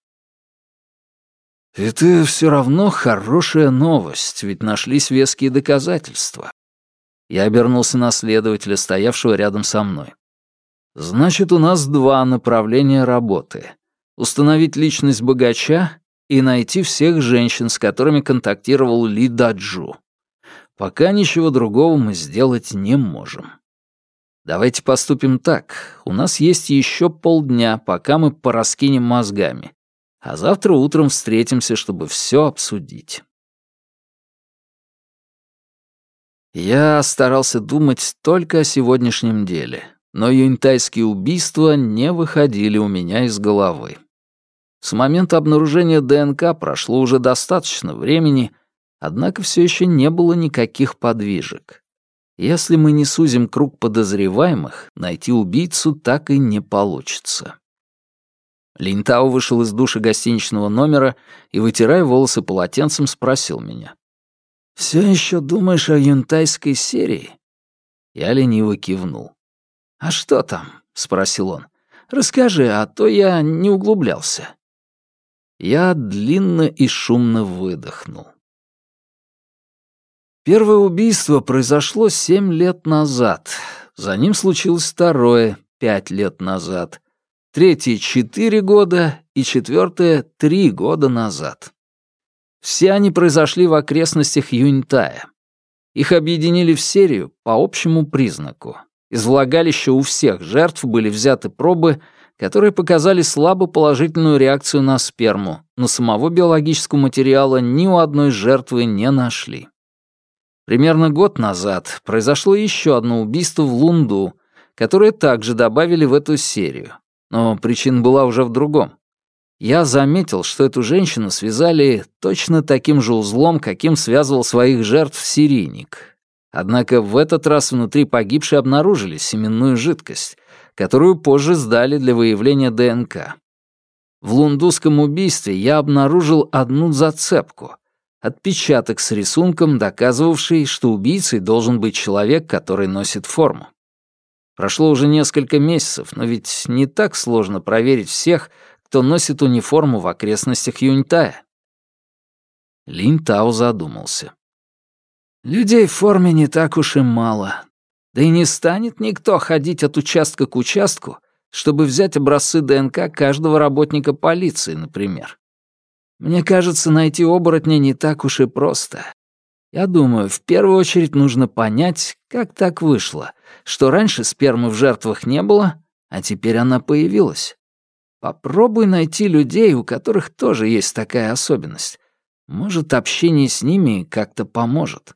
«Это все равно хорошая новость, ведь нашлись веские доказательства». Я обернулся на следователя, стоявшего рядом со мной. «Значит, у нас два направления работы. Установить личность богача и найти всех женщин, с которыми контактировал Ли Даджу. Пока ничего другого мы сделать не можем. Давайте поступим так. У нас есть еще полдня, пока мы пораскинем мозгами. А завтра утром встретимся, чтобы все обсудить». Я старался думать только о сегодняшнем деле, но юньтайские убийства не выходили у меня из головы. С момента обнаружения ДНК прошло уже достаточно времени, однако все еще не было никаких подвижек. Если мы не сузим круг подозреваемых, найти убийцу так и не получится. Линтао вышел из душа гостиничного номера и, вытирая волосы полотенцем, спросил меня: «Все еще думаешь о юнтайской серии?» Я лениво кивнул. «А что там?» — спросил он. «Расскажи, а то я не углублялся». Я длинно и шумно выдохнул. Первое убийство произошло семь лет назад. За ним случилось второе пять лет назад. Третье — четыре года и четвертое — три года назад. Все они произошли в окрестностях Юньтая. Их объединили в серию по общему признаку. Из влагалища у всех жертв были взяты пробы, которые показали слабо положительную реакцию на сперму, но самого биологического материала ни у одной жертвы не нашли. Примерно год назад произошло еще одно убийство в Лунду, которое также добавили в эту серию. Но причина была уже в другом. Я заметил, что эту женщину связали точно таким же узлом, каким связывал своих жертв серийник. Однако в этот раз внутри погибшей обнаружили семенную жидкость, которую позже сдали для выявления ДНК. В лундузском убийстве я обнаружил одну зацепку — отпечаток с рисунком, доказывавший, что убийцей должен быть человек, который носит форму. Прошло уже несколько месяцев, но ведь не так сложно проверить всех, кто носит униформу в окрестностях Юньтая. Линь Тао задумался. Людей в форме не так уж и мало. Да и не станет никто ходить от участка к участку, чтобы взять образцы ДНК каждого работника полиции, например. Мне кажется, найти оборотня не так уж и просто. Я думаю, в первую очередь нужно понять, как так вышло, что раньше спермы в жертвах не было, а теперь она появилась. Попробуй найти людей, у которых тоже есть такая особенность. Может, общение с ними как-то поможет.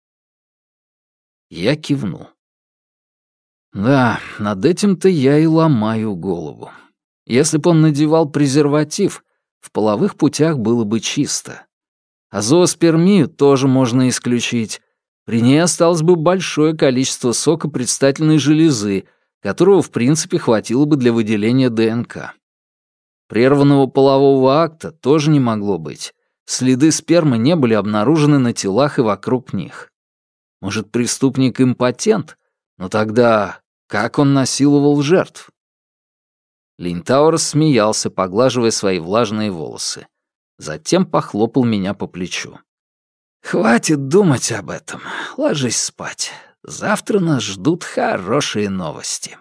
Я кивнул. Да, над этим-то я и ломаю голову. Если бы он надевал презерватив, в половых путях было бы чисто. А зооспермию тоже можно исключить. При ней осталось бы большое количество сока предстательной железы, которого, в принципе, хватило бы для выделения ДНК. Прерванного полового акта тоже не могло быть. Следы спермы не были обнаружены на телах и вокруг них. Может, преступник импотент? Но тогда как он насиловал жертв? Линь Тао рассмеялся, поглаживая свои влажные волосы. Затем похлопал меня по плечу. «Хватит думать об этом. Ложись спать. Завтра нас ждут хорошие новости».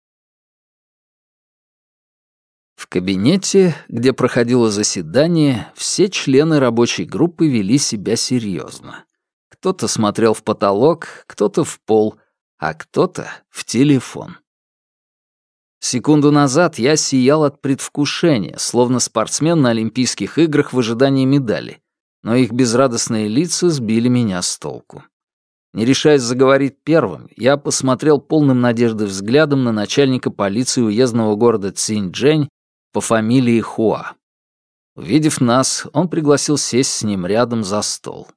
В кабинете, где проходило заседание, все члены рабочей группы вели себя серьезно. Кто-то смотрел в потолок, кто-то в пол, а кто-то в телефон. Секунду назад я сиял от предвкушения, словно спортсмен на Олимпийских играх в ожидании медали, но их безрадостные лица сбили меня с толку. Не решаясь заговорить первым, я посмотрел полным надежды взглядом на начальника полиции уездного города Цинчжэнь по фамилии Хуа. Увидев нас, он пригласил сесть с ним рядом за стол.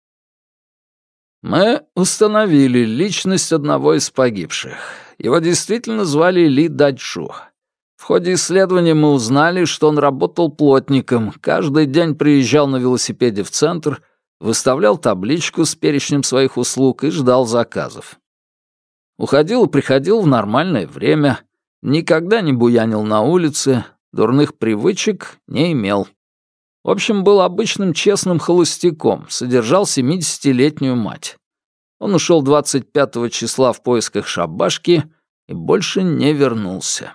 «Мы установили личность одного из погибших. Его действительно звали Ли Дачжу. В ходе исследования мы узнали, что он работал плотником, каждый день приезжал на велосипеде в центр, выставлял табличку с перечнем своих услуг и ждал заказов. Уходил и приходил в нормальное время, никогда не буянил на улице, дурных привычек не имел. В общем, был обычным честным холостяком, содержал семидесятилетнюю мать. Он ушел двадцать пятого числа в поисках шабашки и больше не вернулся.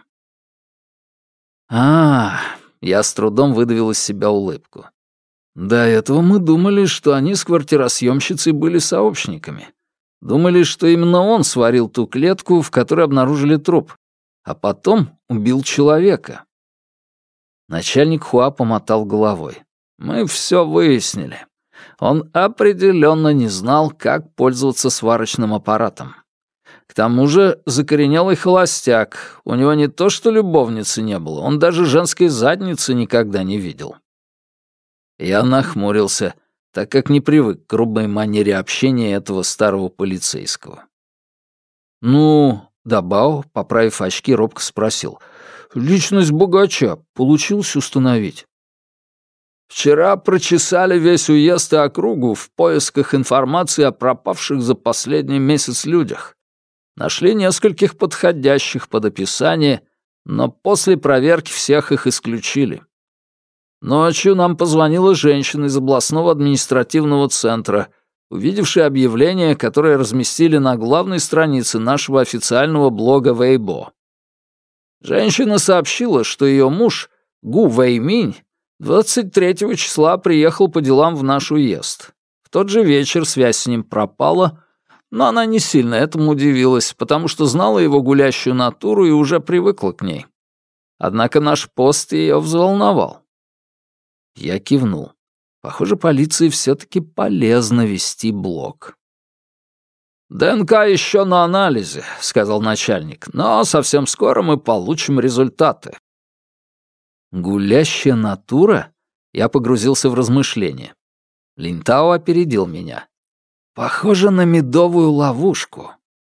А, я с трудом выдавил из себя улыбку. До этого мы думали, что они с квартиросъемщицей были сообщниками. Думали, что именно он сварил ту клетку, в которой обнаружили труп, а потом убил человека. Начальник Хуа помотал головой. Мы все выяснили. Он определенно не знал, как пользоваться сварочным аппаратом. К тому же закоренелый холостяк. У него не то что любовницы не было, он даже женской задницы никогда не видел. Я нахмурился, так как не привык к грубой манере общения этого старого полицейского. «Ну...» — Дабао, поправив очки, робко спросил. «Личность богача получилось установить?» «Вчера прочесали весь уезд и округу в поисках информации о пропавших за последний месяц людях. Нашли нескольких подходящих под описание, но после проверки всех их исключили. Ночью нам позвонила женщина из областного административного центра, увидевший объявление, которое разместили на главной странице нашего официального блога Weibo. Женщина сообщила, что ее муж, Гу Вэйминь, двадцать третьего числа приехал по делам в наш уезд. В тот же вечер связь с ним пропала, но она не сильно этому удивилась, потому что знала его гулящую натуру и уже привыкла к ней. Однако наш пост ее взволновал. Я кивнул. Похоже, полиции все-таки полезно вести блог. «ДНК еще на анализе», — сказал начальник, «но совсем скоро мы получим результаты». «Гулящая натура?» Я погрузился в размышления. Линтао опередил меня. «Похоже на медовую ловушку».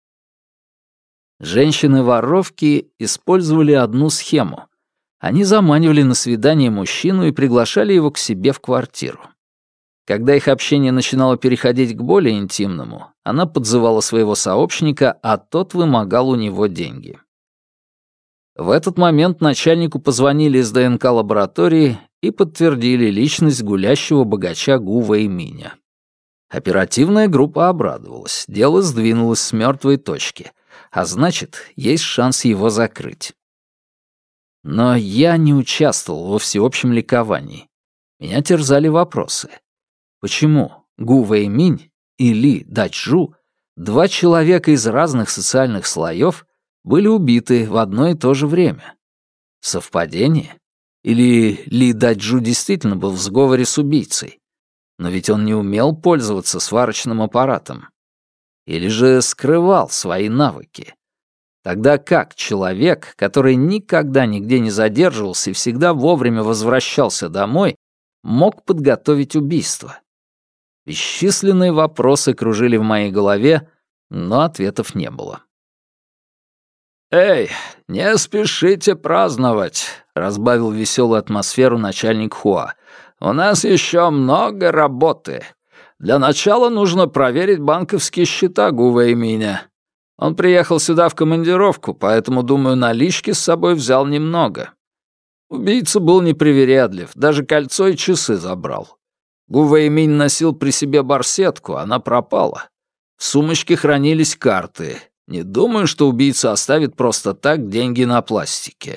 Женщины-воровки использовали одну схему. Они заманивали на свидание мужчину и приглашали его к себе в квартиру. Когда их общение начинало переходить к более интимному, она подзывала своего сообщника, а тот вымогал у него деньги. В этот момент начальнику позвонили из ДНК-лаборатории и подтвердили личность гулящего богача Гу Вэйминя. Оперативная группа обрадовалась, дело сдвинулось с мертвой точки, а значит, есть шанс его закрыть. Но я не участвовал во всеобщем ликовании. Меня терзали вопросы. Почему Гу Вэйминь и Ли Дачжу, два человека из разных социальных слоев, были убиты в одно и то же время? Совпадение? Или Ли Дачжу действительно был в сговоре с убийцей? Но ведь он не умел пользоваться сварочным аппаратом. Или же скрывал свои навыки? Тогда как человек, который никогда нигде не задерживался и всегда вовремя возвращался домой, мог подготовить убийство? Бесчисленные вопросы кружили в моей голове, но ответов не было. «Эй, не спешите праздновать», — разбавил веселую атмосферу начальник Хуа. «У нас еще много работы. Для начала нужно проверить банковские счета Гу Вэйминя. Он приехал сюда в командировку, поэтому, думаю, налички с собой взял немного. Убийца был непривередлив, даже кольцо и часы забрал. Гу Вэйминь носил при себе барсетку, она пропала. В сумочке хранились карты. Не думаю, что убийца оставит просто так деньги на пластике».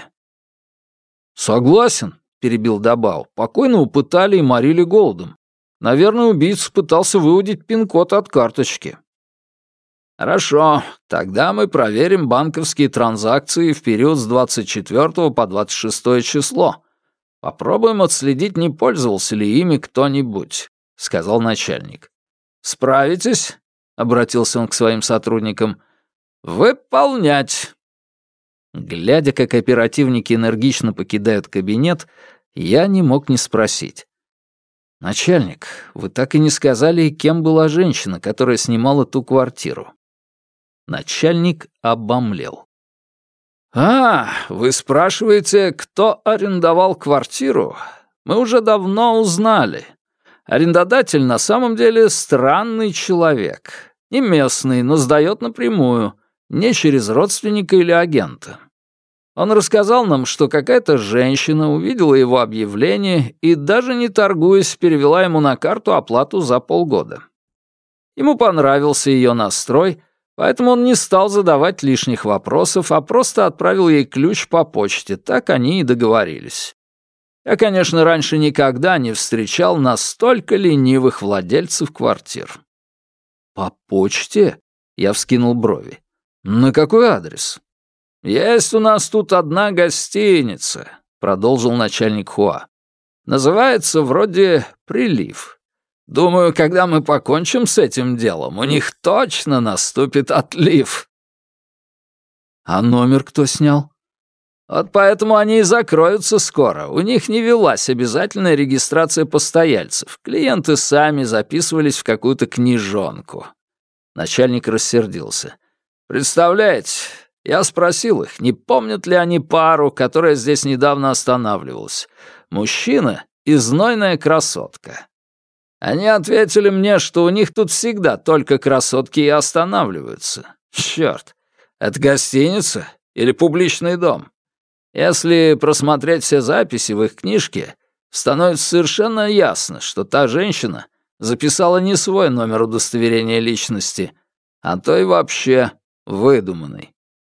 «Согласен», — перебил Дабао. «Покойного пытали и морили голодом. Наверное, убийца пытался выудить пин-код от карточки». «Хорошо, тогда мы проверим банковские транзакции в период с двадцать четвёртого по двадцать шестое число. Попробуем отследить, не пользовался ли ими кто-нибудь», — сказал начальник. «Справитесь?» — обратился он к своим сотрудникам. «Выполнять!» Глядя, как оперативники энергично покидают кабинет, я не мог не спросить. «Начальник, вы так и не сказали, кем была женщина, которая снимала ту квартиру?» Начальник обомлел. «А, вы спрашиваете, кто арендовал квартиру? Мы уже давно узнали. Арендодатель на самом деле странный человек. Не местный, но сдает напрямую, не через родственника или агента. Он рассказал нам, что какая-то женщина увидела его объявление и, даже не торгуясь, перевела ему на карту оплату за полгода. Ему понравился ее настрой, поэтому он не стал задавать лишних вопросов, а просто отправил ей ключ по почте. Так они и договорились. Я, конечно, раньше никогда не встречал настолько ленивых владельцев квартир». «По почте?» — я вскинул брови. «На какой адрес?» «Есть у нас тут одна гостиница», — продолжил начальник Хуа. «Называется вроде «Прилив». Думаю, когда мы покончим с этим делом, у них точно наступит отлив». «А номер кто снял?» «Вот поэтому они и закроются скоро. У них не велась обязательная регистрация постояльцев. Клиенты сами записывались в какую-то книжонку». Начальник рассердился. «Представляете, я спросил их, не помнят ли они пару, которая здесь недавно останавливалась. Мужчина и знойная красотка. Они ответили мне, что у них тут всегда только красотки и останавливаются. Чёрт, это гостиница или публичный дом? Если просмотреть все записи в их книжке, становится совершенно ясно, что та женщина Записала не свой номер удостоверения личности, а то и вообще выдуманный.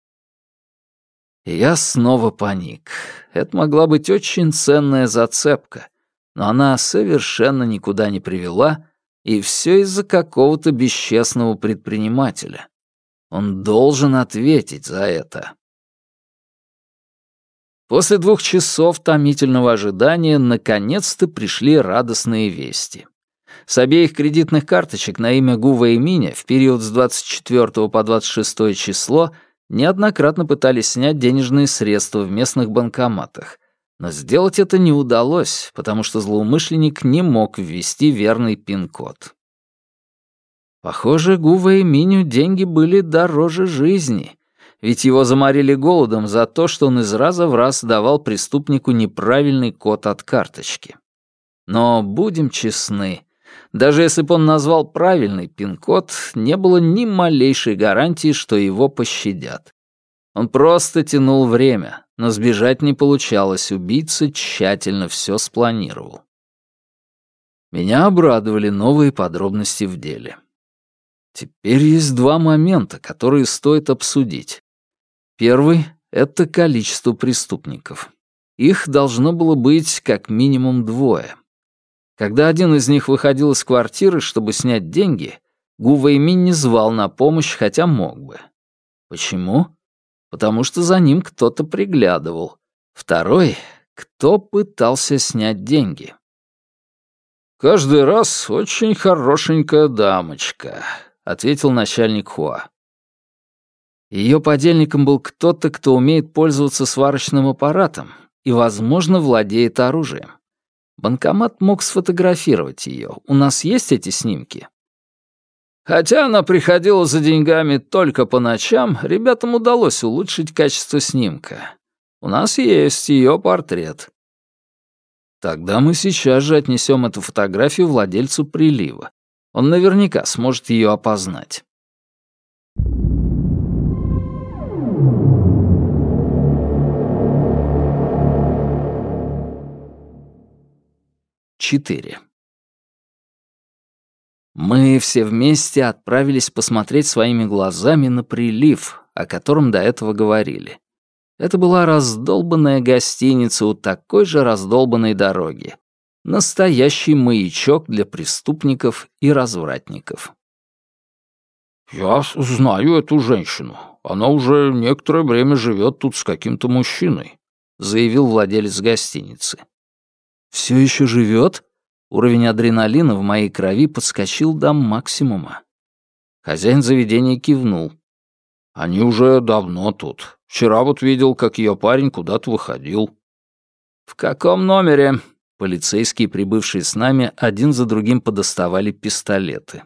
И я снова паник. Это могла быть очень ценная зацепка, но она совершенно никуда не привела, и все из-за какого-то бесчестного предпринимателя. Он должен ответить за это. После двух часов томительного ожидания наконец-то пришли радостные вести. С обеих кредитных карточек на имя Гу Вэйминя в период с двадцать четвёртого по двадцать шестое число неоднократно пытались снять денежные средства в местных банкоматах, но сделать это не удалось, потому что злоумышленник не мог ввести верный пин-код. Похоже, Гу Вэйминю деньги были дороже жизни, ведь его заморили голодом за то, что он из раза в раз давал преступнику неправильный код от карточки. Но будем честны, даже если бы он назвал правильный пин-код, не было ни малейшей гарантии, что его пощадят. Он просто тянул время, но сбежать не получалось, убийца тщательно все спланировал. Меня обрадовали новые подробности в деле. Теперь есть два момента, которые стоит обсудить. Первый — это количество преступников. Их должно было быть как минимум двое. Когда один из них выходил из квартиры, чтобы снять деньги, Гу Вэйминь не звал на помощь, хотя мог бы. Почему? Потому что за ним кто-то приглядывал. Второй — кто пытался снять деньги. «Каждый раз очень хорошенькая дамочка», — ответил начальник Хуа. Ее подельником был кто-то, кто умеет пользоваться сварочным аппаратом и, возможно, владеет оружием. Банкомат мог сфотографировать ее. У нас есть эти снимки? Хотя она приходила за деньгами только по ночам, ребятам удалось улучшить качество снимка. У нас есть ее портрет. Тогда мы сейчас же отнесем эту фотографию владельцу прилива. Он наверняка сможет ее опознать. четыре. Мы все вместе отправились посмотреть своими глазами на прилив, о котором до этого говорили. Это была раздолбанная гостиница у такой же раздолбанной дороги. Настоящий маячок для преступников и развратников. «Я знаю эту женщину. Она уже некоторое время живет тут с каким-то мужчиной», — заявил владелец гостиницы. «Все еще живет?» Уровень адреналина в моей крови подскочил до максимума. Хозяин заведения кивнул. «Они уже давно тут. Вчера вот видел, как ее парень куда-то выходил». «В каком номере?» Полицейские, прибывшие с нами, один за другим подоставали пистолеты.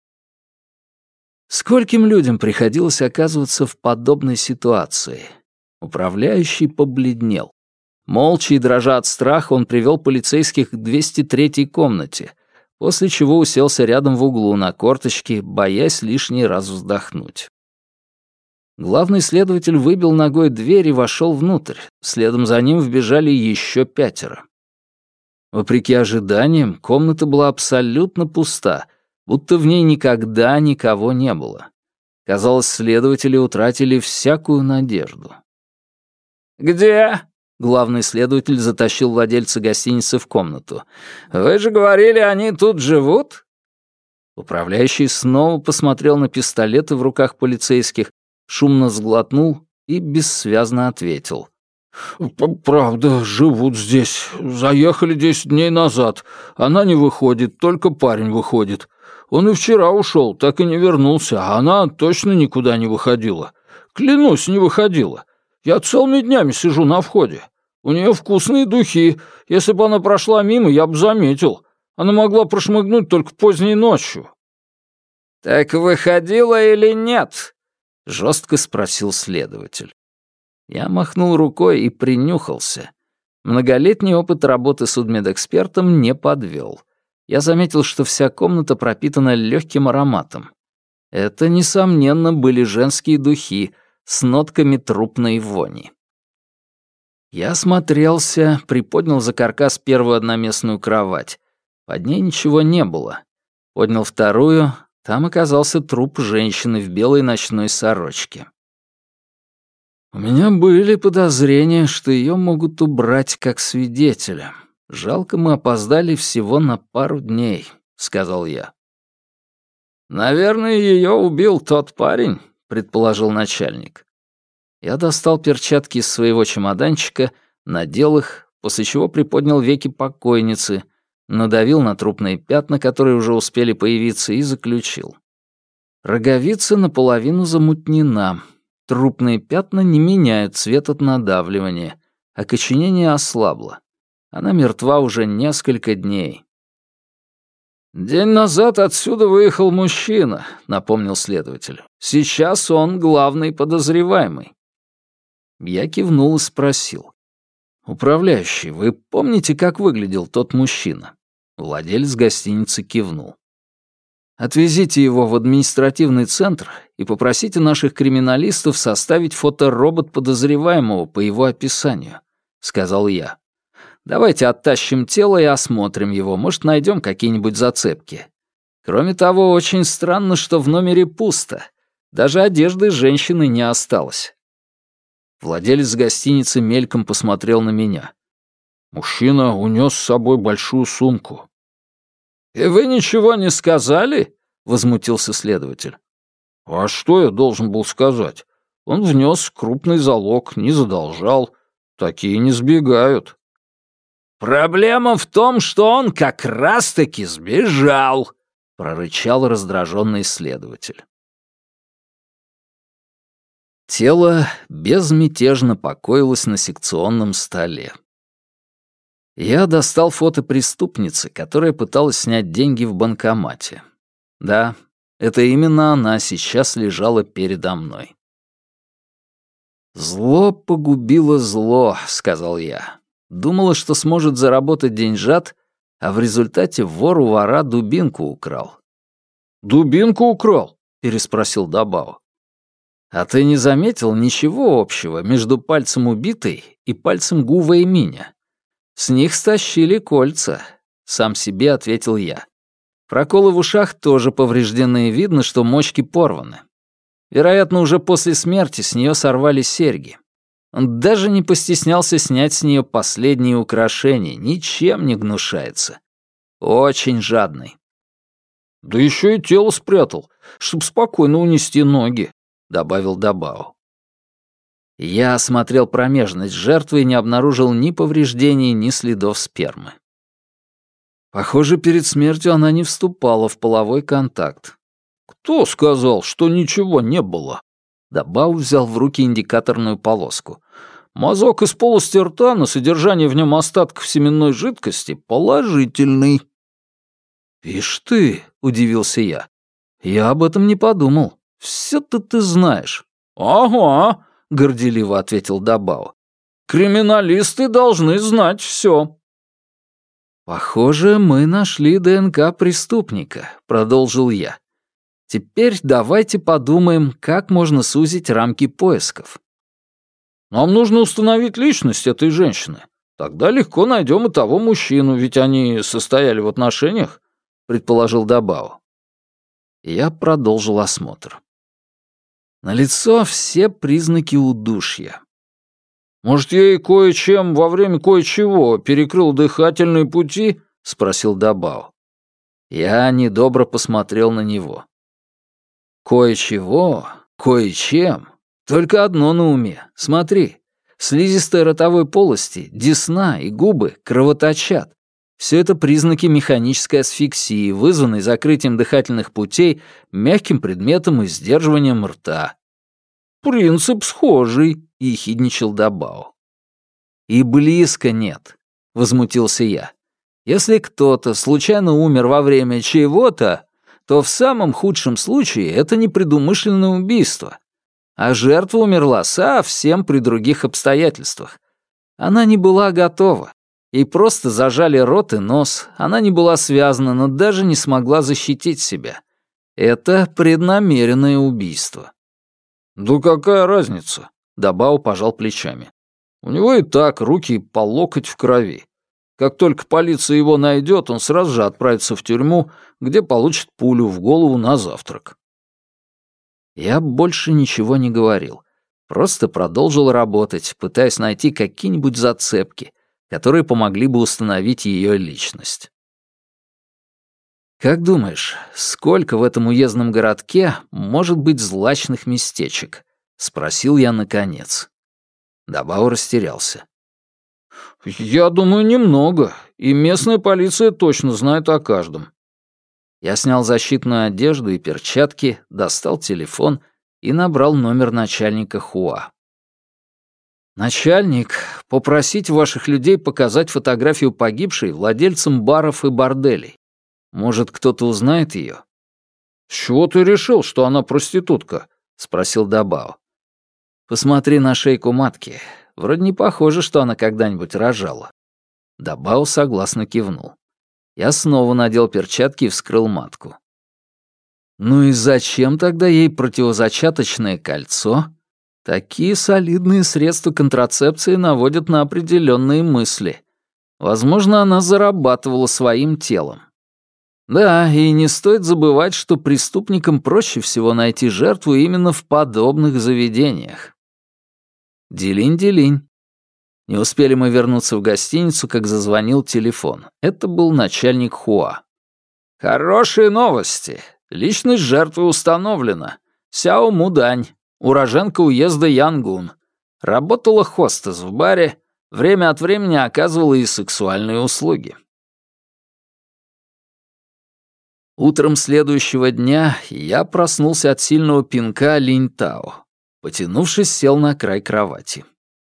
Скольким людям приходилось оказываться в подобной ситуации? Управляющий побледнел. Молча и дрожа от страха, он привел полицейских к двести третьей комнате, после чего уселся рядом в углу на корточки, боясь лишний раз вздохнуть. Главный следователь выбил ногой дверь и вошел внутрь. Следом за ним вбежали еще пятеро. Вопреки ожиданиям, комната была абсолютно пуста, будто в ней никогда никого не было. Казалось, следователи утратили всякую надежду. «Где?» Главный следователь затащил владельца гостиницы в комнату. «Вы же говорили, они тут живут?» Управляющий снова посмотрел на пистолеты в руках полицейских, шумно сглотнул и бессвязно ответил. «Правда, живут здесь. Заехали десять дней назад. Она не выходит, только парень выходит. Он и вчера ушел, так и не вернулся, а она точно никуда не выходила. Клянусь, не выходила. Я целыми днями сижу на входе. У нее вкусные духи. Если бы она прошла мимо, я бы заметил. Она могла прошмыгнуть только поздней ночью». «Так выходила или нет?» — жестко спросил следователь. Я махнул рукой и принюхался. Многолетний опыт работы судмедэкспертом не подвел. Я заметил, что вся комната пропитана легким ароматом. Это, несомненно, были женские духи с нотками трупной вони. Я осмотрелся, приподнял за каркас первую одноместную кровать. Под ней ничего не было. Поднял вторую, там оказался труп женщины в белой ночной сорочке. У меня были подозрения, что ее могут убрать как свидетеля. Жалко, мы опоздали всего на пару дней, сказал я. Наверное, ее убил тот парень, предположил начальник. Я достал перчатки из своего чемоданчика, надел их, после чего приподнял веки покойницы, надавил на трупные пятна, которые уже успели появиться, и заключил. Роговица наполовину замутнена. Трупные пятна не меняют цвет от надавливания. Окоченение ослабло. Она мертва уже несколько дней. «День назад отсюда выехал мужчина», — напомнил следователь. «Сейчас он главный подозреваемый». Я кивнул и спросил. «Управляющий, вы помните, как выглядел тот мужчина?» Владелец гостиницы кивнул. «Отвезите его в административный центр и попросите наших криминалистов составить фоторобот подозреваемого по его описанию», — сказал я. «Давайте оттащим тело и осмотрим его, может, найдем какие-нибудь зацепки. Кроме того, очень странно, что в номере пусто. Даже одежды женщины не осталось». Владелец гостиницы мельком посмотрел на меня. «Мужчина унес с собой большую сумку». «И вы ничего не сказали?» — возмутился следователь. «А что я должен был сказать? Он внес крупный залог, не задолжал. Такие не сбегают». «Проблема в том, что он как раз-таки сбежал», — прорычал раздраженный следователь. Тело безмятежно покоилось на секционном столе. Я достал фото преступницы, которая пыталась снять деньги в банкомате. Да, это именно она сейчас лежала передо мной. «Зло погубило зло», — сказал я. Думала, что сможет заработать деньжат, а в результате вор у вора дубинку украл. «Дубинку украл?» — переспросил Дабао. «А ты не заметил ничего общего между пальцем убитой и пальцем Гува и Миня? С них стащили кольца», — сам себе ответил я. Проколы в ушах тоже повреждены, видно, что мочки порваны. Вероятно, уже после смерти с нее сорвали серьги. Он даже не постеснялся снять с нее последние украшения, ничем не гнушается. Очень жадный. «Да еще и тело спрятал, чтоб спокойно унести ноги», — добавил Дабао. Я осмотрел промежность жертвы и не обнаружил ни повреждений, ни следов спермы. Похоже, перед смертью она не вступала в половой контакт. «Кто сказал, что ничего не было?» Дабао взял в руки индикаторную полоску. «Мазок из полости рта на содержание в нем остатков семенной жидкости положительный». «Ишь ты!» — удивился я. «Я об этом не подумал. Все-то ты знаешь». «Ага!» — горделиво ответил Дабао. «Криминалисты должны знать все». «Похоже, мы нашли ДНК преступника», — продолжил я. «Теперь давайте подумаем, как можно сузить рамки поисков». «Нам нужно установить личность этой женщины. Тогда легко найдем и того мужчину, ведь они состояли в отношениях», — предположил Дабао. Я продолжил осмотр. Налицо все признаки удушья. «Может, ей кое-чем во время кое-чего перекрыл дыхательные пути?» — спросил Дабао. Я недобро посмотрел на него. «Кое-чего, кое-чем. Только одно на уме. Смотри. Слизистая ротовой полости, десна и губы кровоточат. Все это признаки механической асфиксии, вызванной закрытием дыхательных путей мягким предметом и сдерживанием рта». «Принцип схожий», — ехидничал Дабао. «И близко нет», — возмутился я. «Если кто-то случайно умер во время чего-то, то в самом худшем случае это непредумышленное убийство, а жертва умерла совсем при других обстоятельствах. Она не была готова. Ей просто зажали рот и нос, она не была связана, но даже не смогла защитить себя. Это преднамеренное убийство». «Да какая разница?» — Дабао пожал плечами. «У него и так руки по локоть в крови. Как только полиция его найдет, он сразу же отправится в тюрьму, где получит пулю в голову на завтрак. Я больше ничего не говорил. Просто продолжил работать, пытаясь найти какие-нибудь зацепки, которые помогли бы установить ее личность. «Как думаешь, сколько в этом уездном городке может быть злачных местечек?» — спросил я наконец. Дабао растерялся. «Я думаю, немного, и местная полиция точно знает о каждом». Я снял защитную одежду и перчатки, достал телефон и набрал номер начальника ХУА. «Начальник, попросить ваших людей показать фотографию погибшей владельцам баров и борделей. Может, кто-то узнает ее?» «С чего ты решил, что она проститутка?» — спросил Дабао. «Посмотри на шейку матки. Вроде не похоже, что она когда-нибудь рожала». Дабао согласно кивнул. Я снова надел перчатки и вскрыл матку. «Ну и зачем тогда ей противозачаточное кольцо? Такие солидные средства контрацепции наводят на определенные мысли. Возможно, она зарабатывала своим телом. Да, и не стоит забывать, что преступникам проще всего найти жертву именно в подобных заведениях. Делинь-делинь». Не успели мы вернуться в гостиницу, как зазвонил телефон. Это был начальник ХУА. «Хорошие новости. Личность жертвы установлена. Сяо Мудань, уроженка уезда Янгун. Работала хостес в баре, время от времени оказывала и сексуальные услуги». Утром следующего дня я проснулся от сильного пинка Линьтао. Потянувшись, сел на край кровати.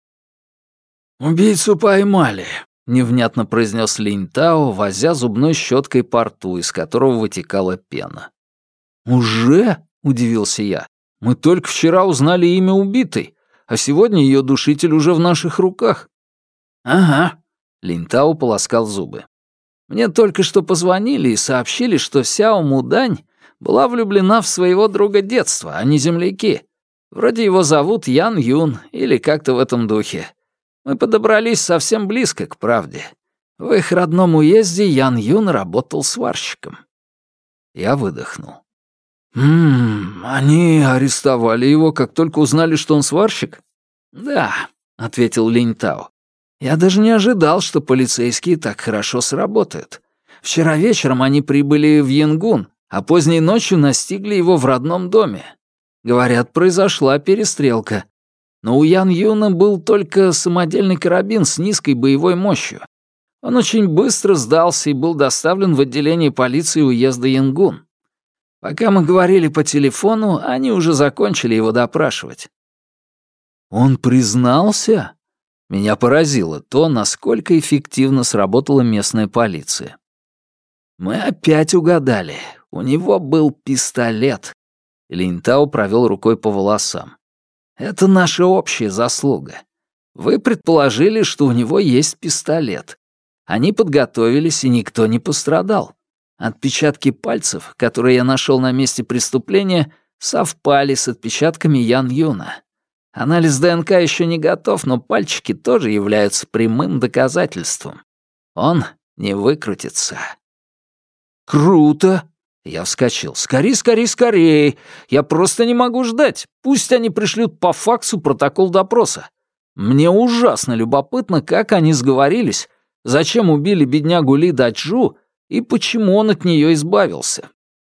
«Убийцу поймали», — невнятно произнес Линьтао, возя зубной щеткой по рту, из которого вытекала пена. «Уже?» — удивился я. «Мы только вчера узнали имя убитой, а сегодня ее душитель уже в наших руках». «Ага», — Линьтао полоскал зубы. «Мне только что позвонили и сообщили, что Сяо Мудань была влюблена в своего друга детства, а не земляки. Вроде его зовут Ян Юн или как-то в этом духе. Мы подобрались совсем близко к правде. В их родном уезде Ян Юн работал сварщиком». Я выдохнул. «Ммм, они арестовали его, как только узнали, что он сварщик?» «Да», — ответил Линьтао. «Я даже не ожидал, что полицейские так хорошо сработают. Вчера вечером они прибыли в Янгун, а поздней ночью настигли его в родном доме. Говорят, произошла перестрелка. Но у Ян Юна был только самодельный карабин с низкой боевой мощью. Он очень быстро сдался и был доставлен в отделение полиции уезда Янгун. Пока мы говорили по телефону, они уже закончили его допрашивать». «Он признался?» Меня поразило то, насколько эффективно сработала местная полиция. «Мы опять угадали. У него был пистолет». Линьтао провел рукой по волосам. «Это наша общая заслуга. Вы предположили, что у него есть пистолет. Они подготовились, и никто не пострадал. Отпечатки пальцев, которые я нашел на месте преступления, совпали с отпечатками Ян Юна. Анализ ДНК еще не готов, но пальчики тоже являются прямым доказательством. Он не выкрутится». «Круто!» Я вскочил. «Скорей, скорей, скорей! Я просто не могу ждать. Пусть они пришлют по факсу протокол допроса. Мне ужасно любопытно, как они сговорились, зачем убили беднягу Ли Даджу и почему он от нее избавился».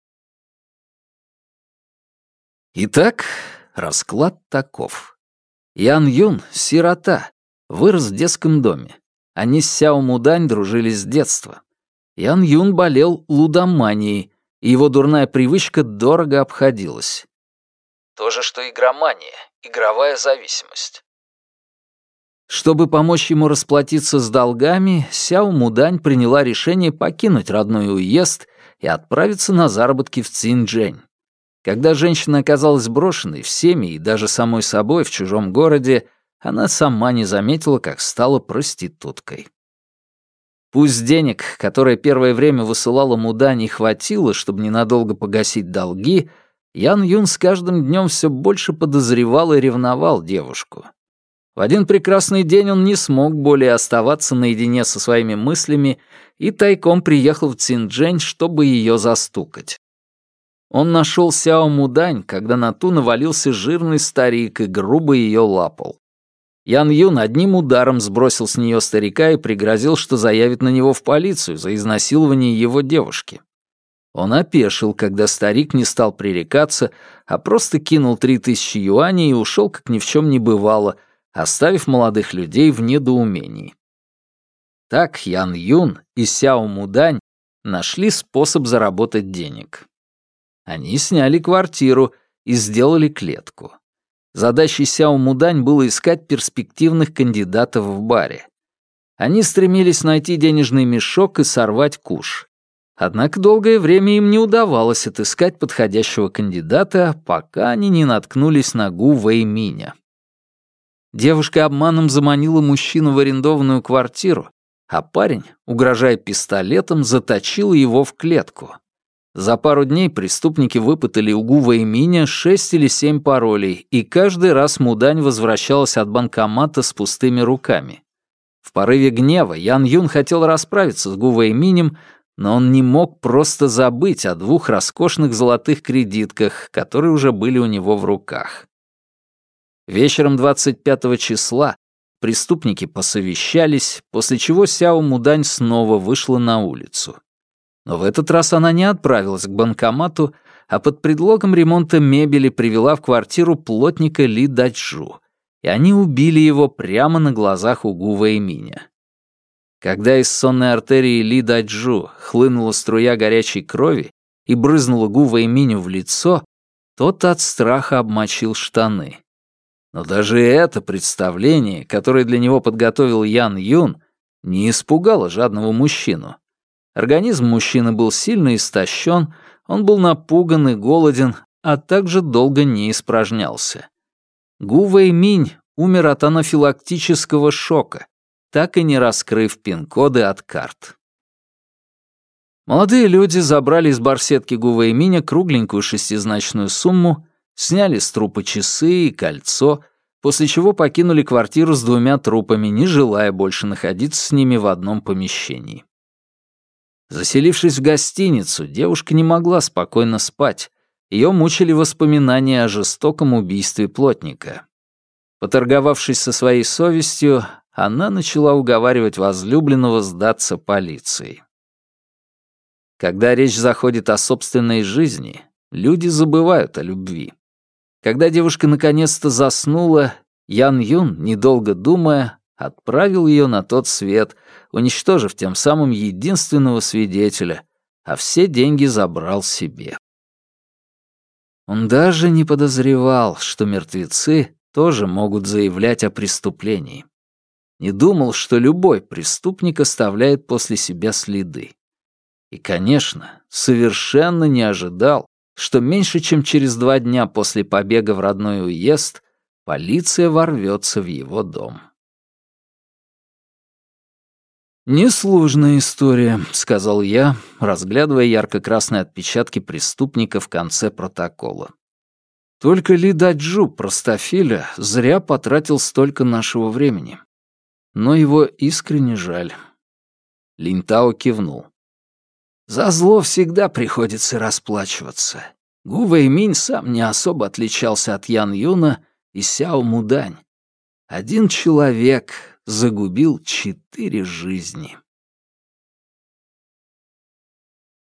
Итак, расклад таков. Ян Юн — сирота, вырос в детском доме. Они с Сяо Мудань дружили с детства. Ян Юн болел лудоманией, и его дурная привычка дорого обходилась. То же, что игромания, игровая зависимость. Чтобы помочь ему расплатиться с долгами, Сяо Мудань приняла решение покинуть родной уезд и отправиться на заработки в Цинчжэнь. Когда женщина оказалась брошенной всеми и даже самой собой в чужом городе, она сама не заметила, как стала проституткой. Пусть денег, которые первое время высылала Мудань, не хватило, чтобы ненадолго погасить долги, Ян Юн с каждым днем все больше подозревал и ревновал девушку. В один прекрасный день он не смог более оставаться наедине со своими мыслями и тайком приехал в Цинчжэнь, чтобы ее застукать. Он нашел Сяо Мудань, когда на ту навалился жирный старик и грубо ее лапал. Ян Юн одним ударом сбросил с нее старика и пригрозил, что заявит на него в полицию за изнасилование его девушки. Он опешил, когда старик не стал пререкаться, а просто кинул три тысячи юаней и ушел, как ни в чем не бывало, оставив молодых людей в недоумении. Так Ян Юн и Сяо Мудань нашли способ заработать денег. Они сняли квартиру и сделали клетку. Задачей Сяо Мудань было искать перспективных кандидатов в баре. Они стремились найти денежный мешок и сорвать куш. Однако долгое время им не удавалось отыскать подходящего кандидата, пока они не наткнулись на Гу Вэйминя. Девушка обманом заманила мужчину в арендованную квартиру, а парень, угрожая пистолетом, заточил его в клетку. За пару дней преступники выпытали у Гу Вэйминя шесть или семь паролей, и каждый раз Мудань возвращалась от банкомата с пустыми руками. В порыве гнева Ян Юн хотел расправиться с Гу Вэйминем, но он не мог просто забыть о двух роскошных золотых кредитках, которые уже были у него в руках. Вечером двадцать пятого числа преступники посовещались, после чего Сяо Мудань снова вышла на улицу. Но в этот раз она не отправилась к банкомату, а под предлогом ремонта мебели привела в квартиру плотника Ли Даджу, и они убили его прямо на глазах у Гу Вэйминя. Когда из сонной артерии Ли Даджу хлынула струя горячей крови и брызнула Гу Вэйминю в лицо, тот от страха обмочил штаны. Но даже это представление, которое для него подготовил Ян Юн, не испугало жадного мужчину. Организм мужчины был сильно истощен, он был напуган и голоден, а также долго не испражнялся. Гу Вэйминь умер от анафилактического шока, так и не раскрыв пин-коды от карт. Молодые люди забрали из барсетки Гу Вэйминя кругленькую шестизначную сумму, сняли с трупа часы и кольцо, после чего покинули квартиру с двумя трупами, не желая больше находиться с ними в одном помещении. Заселившись в гостиницу, девушка не могла спокойно спать. Ее мучили воспоминания о жестоком убийстве плотника. Поторговавшись со своей совестью, она начала уговаривать возлюбленного сдаться полиции. Когда речь заходит о собственной жизни, люди забывают о любви. Когда девушка наконец-то заснула, Ян Юн, недолго думая, отправил ее на тот свет, уничтожив тем самым единственного свидетеля, а все деньги забрал себе. Он даже не подозревал, что мертвецы тоже могут заявлять о преступлении. Не думал, что любой преступник оставляет после себя следы. И, конечно, совершенно не ожидал, что меньше чем через два дня после побега в родной уезд полиция ворвется в его дом. «Несложная история», — сказал я, разглядывая ярко-красные отпечатки преступника в конце протокола. «Только Ли Даджу, простофиля, зря потратил столько нашего времени. Но его искренне жаль». Линтао кивнул. «За зло всегда приходится расплачиваться. Гу Вэйминь сам не особо отличался от Ян Юна и Сяо Мудань. Один человек загубил четыре жизни».